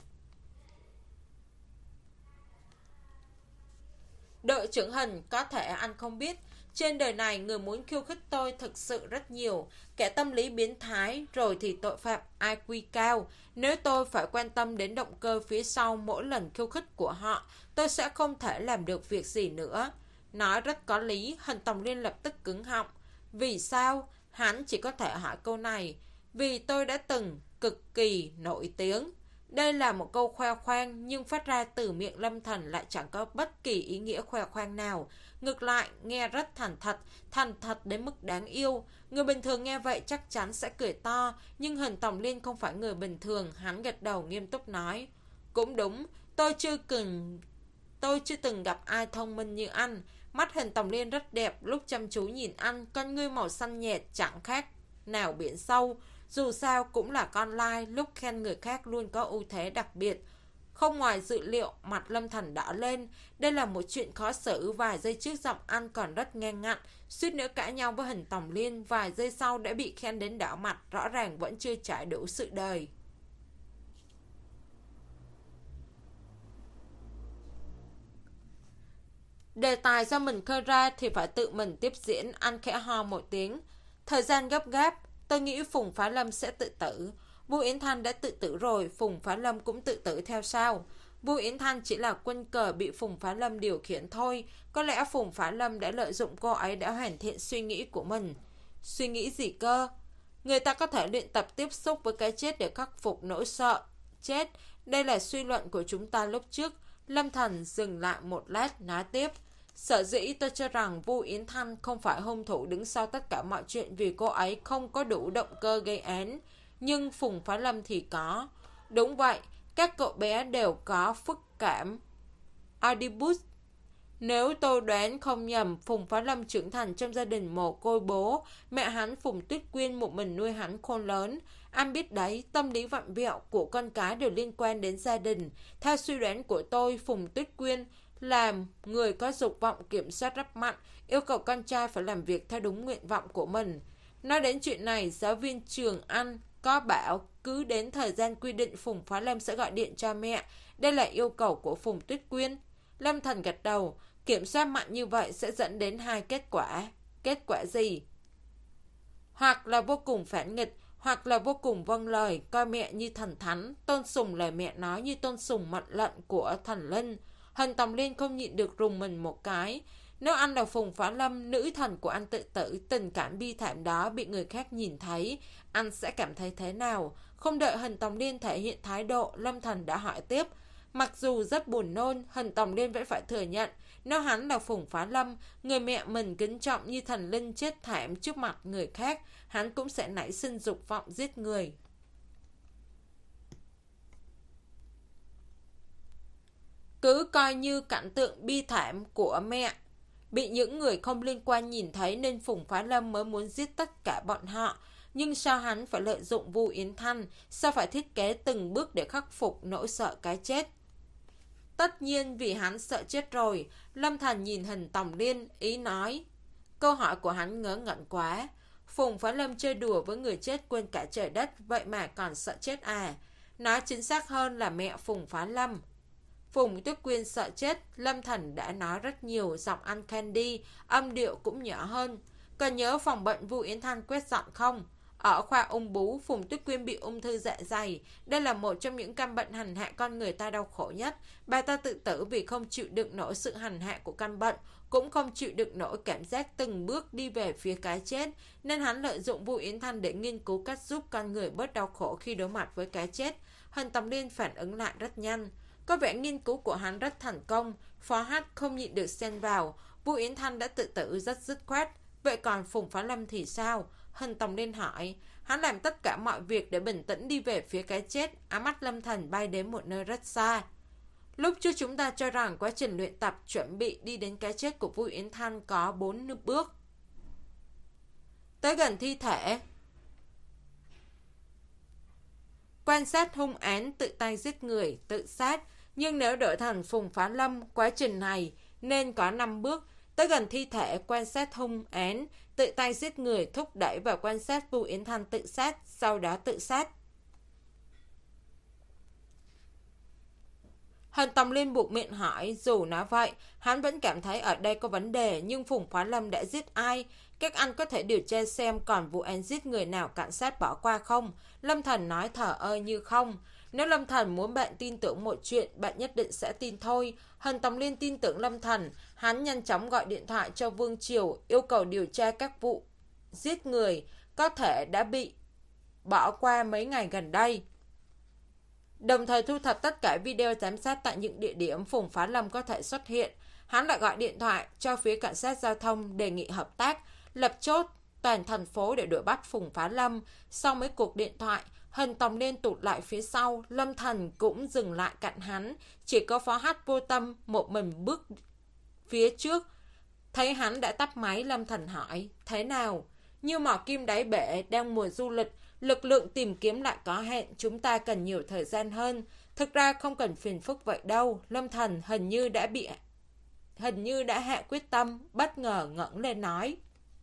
A: Đội trưởng Hình, có thể anh không biết, trên đời này người muốn khiêu khích tôi thực sự rất nhiều, kẻ tâm lý biến thái, rồi thì tội phạm i kiu cao. Nếu tôi phải quan tâm đến động cơ phía sau mỗi lần khiêu khích của họ, tôi sẽ không thể làm được việc gì nữa. Nói rất có lý, Hình Tòng Liên lập tức cứng họng. Vì sao? Hắn chỉ có thể hỏi câu này. Vì tôi đã từng cực kỳ nổi tiếng. Đây là một câu khoe khoang, nhưng phát ra từ miệng Lâm Thần lại chẳng có bất kỳ ý nghĩa khoe khoang nào. Ngược lại, nghe rất thành thật, thành thật đến mức đáng yêu. Người bình thường nghe vậy chắc chắn sẽ cười to, nhưng Hình Tòng Liên không phải người bình thường, hắn gật đầu nghiêm túc nói. Cũng đúng, tôi chưa từng, tôi chưa từng gặp ai thông minh như anh. Mắt Hình Tòng Liên rất đẹp, lúc chăm chú nhìn anh, con ngươi màu xanh nhạt chẳng khác nào biển sâu. Dù sao cũng là con lai, lúc khen người khác luôn có ưu thế đặc biệt. Không ngoài dự liệu, mặt Lâm Thần đỏ lên. Đây là một chuyện khó xử, vài giây trước giọng anh còn rất ngang ngạnh, suýt nữa cãi nhau với Hình Tòng Liên, vài giây sau đã bị khen đến đỏ mặt, rõ ràng vẫn chưa trải đủ sự đời. Đề tài do mình khơi ra thì phải tự mình tiếp diễn, anh khẽ ho một tiếng. Thời gian gấp gáp, tôi nghĩ Phùng Phá Lâm sẽ tự tử. Vu Yến Thanh đã tự tử rồi, Phùng Phá Lâm cũng tự tử theo sao? Vu Yến Thanh chỉ là quân cờ bị Phùng Phá Lâm điều khiển thôi. Có lẽ Phùng Phá Lâm đã lợi dụng cô ấy đã hoàn thiện suy nghĩ của mình. Suy nghĩ gì cơ? Người ta có thể luyện tập tiếp xúc với cái chết để khắc phục nỗi sợ chết. Đây là suy luận của chúng ta lúc trước. Lâm Thần dừng lại một lát nói tiếp. Sở dĩ tôi cho rằng Vu Yến Thanh không phải hung thủ đứng sau tất cả mọi chuyện vì cô ấy không có đủ động cơ gây án. Nhưng Phùng Phá Lâm thì có. Đúng vậy, các cậu bé đều có phức cảm Oedipus. Nếu tôi đoán không nhầm, Phùng Phá Lâm trưởng thành trong gia đình mồ côi bố. Mẹ hắn Phùng Tuyết Quyên một mình nuôi hắn khôn lớn. Anh biết đấy, tâm lý vặn vẹo của con cái đều liên quan đến gia đình. Theo suy đoán của tôi, Phùng Tuyết Quyên là người có dục vọng kiểm soát rất mạnh, yêu cầu con trai phải làm việc theo đúng nguyện vọng của mình. Nói đến chuyện này, giáo viên trường Anh có bảo cứ đến thời gian quy định Phùng Phá Lâm sẽ gọi điện cho mẹ. Đây là yêu cầu của Phùng Tuyết Quyên. Lâm Thần gật đầu. Kiểm soát mạnh như vậy sẽ dẫn đến hai kết quả. Kết quả gì? Hoặc là vô cùng phản nghịch, hoặc là vô cùng vâng lời, coi mẹ như thần thánh, tôn sùng lời mẹ nói như tôn sùng mệnh lệnh của thần linh. Hình Tòng Liên không nhịn được rùng mình một cái. Nếu anh là Phùng Phá Lâm, nữ thần của anh tự tử, tình cảm bi thảm đó bị người khác nhìn thấy, anh sẽ cảm thấy thế nào? Không đợi Hình Tòng Liên thể hiện thái độ, Lâm Thần đã hỏi tiếp. Mặc dù rất buồn nôn, Hình Tòng Liên vẫn phải thừa nhận, nếu hắn là Phùng Phá Lâm, người mẹ mình kính trọng như thần linh chết thảm trước mặt người khác, hắn cũng sẽ nảy sinh dục vọng giết người. Cứ coi như cảnh tượng bi thảm của mẹ bị những người không liên quan nhìn thấy nên Phùng Phá Lâm mới muốn giết tất cả bọn họ. Nhưng sao hắn phải lợi dụng Vu Yến Thanh? Sao phải thiết kế từng bước để khắc phục nỗi sợ cái chết? Tất nhiên vì hắn sợ chết rồi. Lâm Thần nhìn Hình Tòng Liên, ý nói. Câu hỏi của hắn ngớ ngẩn quá. Phùng Phá Lâm chơi đùa với người chết quên cả trời đất, vậy mà còn sợ chết à? Nói chính xác hơn là mẹ Phùng Phá Lâm. Phùng Tuyết Quyên sợ chết, Lâm Thần đã nói rất nhiều, giọng ăn candy, âm điệu cũng nhỏ hơn. Còn nhớ phòng bệnh Vu Yến Thanh quét dọn không? Ở khoa ung bướu, Phùng Tuyết Quyên bị ung thư dạ dày. Đây là một trong những căn bệnh hành hạ con người ta đau khổ nhất. Bà ta tự tử vì không chịu đựng nổi sự hành hạ của căn bệnh, cũng không chịu đựng nổi cảm giác từng bước đi về phía cái chết. Nên hắn lợi dụng Vu Yến Thanh để nghiên cứu cách giúp con người bớt đau khổ khi đối mặt với cái chết. Hình Tòng Liên phản ứng lại rất nhanh. Có vẻ nghiên cứu của hắn rất thành công. Phó Hát không nhịn được xen vào. Vu Yến Thanh đã tự tử rất dứt khoát. Vậy còn Phùng Phá Lâm thì sao? Hình Tòng Liên hỏi. Hắn làm tất cả mọi việc để bình tĩnh đi về phía cái chết. Ám mắt Lâm Thần bay đến một nơi rất xa. Lúc trước chúng ta cho rằng quá trình luyện tập chuẩn bị đi đến cái chết của Vu Yến Thanh có bốn bước. Tới gần thi thể, quan sát hung án, tự tay giết người, tự sát. Nhưng nếu đổi thành Phùng Phá Lâm, quá trình này nên có năm bước. Tới gần thi thể, quan sát hung án, tự tay giết người, thúc đẩy và quan sát Vu Yến Thanh tự sát, sau đó tự sát. Hân Tòng Liên buộc miệng hỏi, dù nói vậy, hắn vẫn cảm thấy ở đây có vấn đề, nhưng Phùng Phá Lâm đã giết ai? Các anh có thể điều tra xem còn vụ án giết người nào cảnh sát bỏ qua không? Lâm Thần nói thở ơ như không. Nếu Lâm Thần muốn bạn tin tưởng một chuyện, bạn nhất định sẽ tin thôi. Hân Tòng Liên tin tưởng Lâm Thần, hắn nhanh chóng gọi điện thoại cho Vương Triều, yêu cầu điều tra các vụ giết người có thể đã bị bỏ qua mấy ngày gần đây. Đồng thời thu thập tất cả video giám sát tại những địa điểm Phùng Phá Lâm có thể xuất hiện. Hắn lại gọi điện thoại cho phía cảnh sát giao thông đề nghị hợp tác, lập chốt toàn thành phố để đuổi bắt Phùng Phá Lâm. Sau mấy cuộc điện thoại, Hân Tòng Liên tụt lại phía sau, Lâm Thần cũng dừng lại cạnh hắn. Chỉ có Phó Hát vô tâm một mình bước phía trước. Thấy hắn đã tắt máy, Lâm Thần hỏi, thế nào? Như mỏ kim đáy bể, đang mùa du lịch, lực lượng tìm kiếm lại có hạn, chúng ta cần nhiều thời gian hơn. Thực ra không cần phiền phức vậy đâu. Lâm Thần hình như đã bị hình như đã hạ quyết tâm, bất ngờ ngẩng lên nói,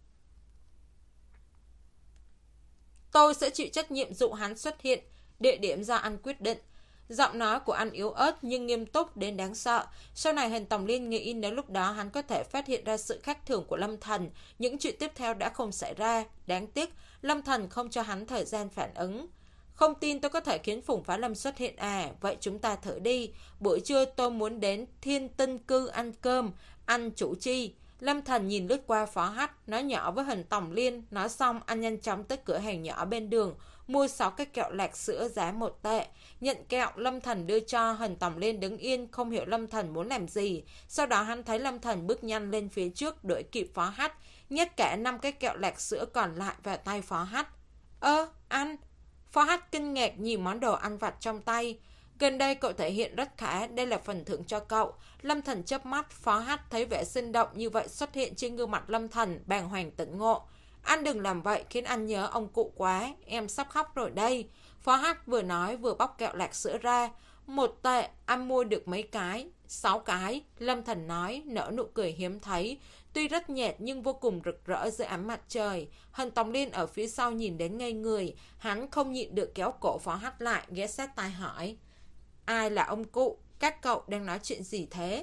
A: tôi sẽ chịu trách nhiệm dụ hắn xuất hiện, địa điểm do anh quyết định. Giọng nói của anh yếu ớt nhưng nghiêm túc đến đáng sợ. Sau này Hân Tòng Liên nghĩ nếu lúc đó hắn có thể phát hiện ra sự khác thường của Lâm Thần, những chuyện tiếp theo đã không xảy ra. Đáng tiếc, Lâm Thần không cho hắn thời gian phản ứng. Không tin tôi có thể khiến Phùng Phá Lâm xuất hiện à? Vậy chúng ta thử đi. Buổi trưa tôi muốn đến Thiên Tinh Cư ăn cơm, ăn chủ chi. Lâm Thần nhìn lướt qua Phó Hách, nói nhỏ với Hân Tòng Liên. Nói xong, anh nhanh chóng tới cửa hàng nhỏ bên đường, mua sáu cái kẹo lạc sữa giá một tệ. Nhận kẹo, Lâm Thần đưa cho. Hân Tòng Liên đứng yên, không hiểu Lâm Thần muốn làm gì. Sau đó hắn thấy Lâm Thần bước nhanh lên phía trước, đuổi kịp Phó Hách, nhét cả năm cái kẹo lạc sữa còn lại vào tay Phó Hách. Ơ, anh! Phó Hách kinh ngạc nhìn món đồ ăn vặt trong tay. Gần đây cậu thể hiện rất khá, đây là phần thưởng cho cậu. Lâm Thần chớp mắt, Phó Hách thấy vẻ sinh động như vậy xuất hiện trên gương mặt Lâm Thần, bàng hoàng tỉnh ngộ. Anh đừng làm vậy, khiến anh nhớ ông cụ quá, em sắp khóc rồi đây. Phó Hách vừa nói vừa bóc kẹo lạc sữa ra. Một tệ, anh mua được mấy cái? Sáu cái, Lâm Thần nói, nở nụ cười hiếm thấy. Tuy rất nhạt nhưng vô cùng rực rỡ dưới ánh mặt trời. Hân Tòng Liên ở phía sau nhìn đến ngây người. Hắn không nhịn được kéo cổ Phó Hách lại, ghé sát tai hỏi, ai là ông cụ? Các cậu đang nói chuyện gì thế?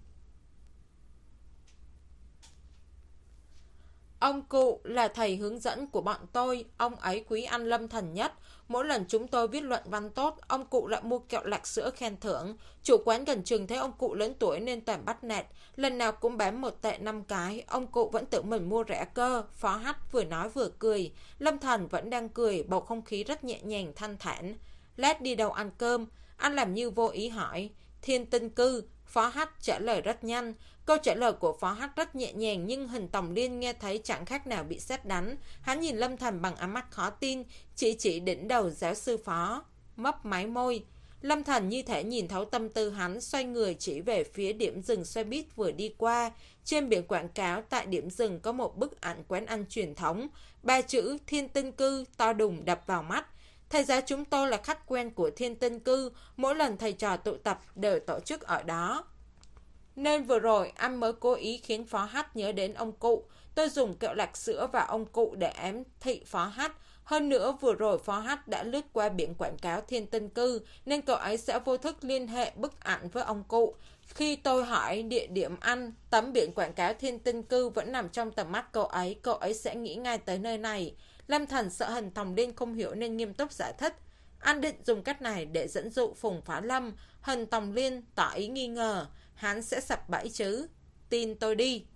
A: Ông cụ là thầy hướng dẫn của bọn tôi. Ông ấy quý anh Lâm Thần nhất. Mỗi lần chúng tôi viết luận văn tốt, ông cụ lại mua kẹo lạc sữa khen thưởng. Chủ quán gần chừng thấy ông cụ lớn tuổi nên toàn bắt nạt, lần nào cũng bán một tệ năm cái. Ông cụ vẫn tự mình mua rẻ cơ. Phó Hách vừa nói vừa cười. Lâm Thần vẫn đang cười, bầu không khí rất nhẹ nhàng thanh thản. Lát đi đâu ăn cơm? Anh làm như vô ý hỏi. Thiên Tinh Cư. Phó Hách trả lời rất nhanh. Câu trả lời của Phó Hách rất nhẹ nhàng, nhưng Hân Tòng Liên nghe thấy chẳng khác nào bị sét đánh. Hắn nhìn Lâm Thần bằng ánh mắt khó tin, chỉ chỉ đỉnh đầu giáo sư Phó, mấp máy môi. Lâm Thần như thể nhìn thấu tâm tư hắn, xoay người chỉ về phía điểm dừng xe buýt vừa đi qua. Trên biển quảng cáo tại điểm dừng có một bức ảnh quán ăn truyền thống, ba chữ Thiên Tinh Cư to đùng đập vào mắt. Thầy giáo chúng tôi là khách quen của Thiên Tinh Cư, mỗi lần thầy trò tụ tập đều tổ chức ở đó. Nên vừa rồi anh mới cố ý khiến Phó Hách nhớ đến ông cụ. Tôi dùng kẹo lạc sữa và ông cụ để ám thị Phó Hách. Hơn nữa vừa rồi Phó Hách đã lướt qua biển quảng cáo Thiên Tinh Cư, nên cậu ấy sẽ vô thức liên hệ bức ảnh với ông cụ. Khi tôi hỏi địa điểm ăn, tấm biển quảng cáo Thiên Tinh Cư vẫn nằm trong tầm mắt cậu ấy, cậu ấy sẽ nghĩ ngay tới nơi này. Lâm Thần sợ Hân Tòng Liên không hiểu nên nghiêm túc giải thích. Anh định dùng cách này để dẫn dụ Phùng Phá Lâm. Hân Tòng Liên tỏ ý nghi ngờ. Hắn sẽ sập bẫy chứ? Tin tôi đi.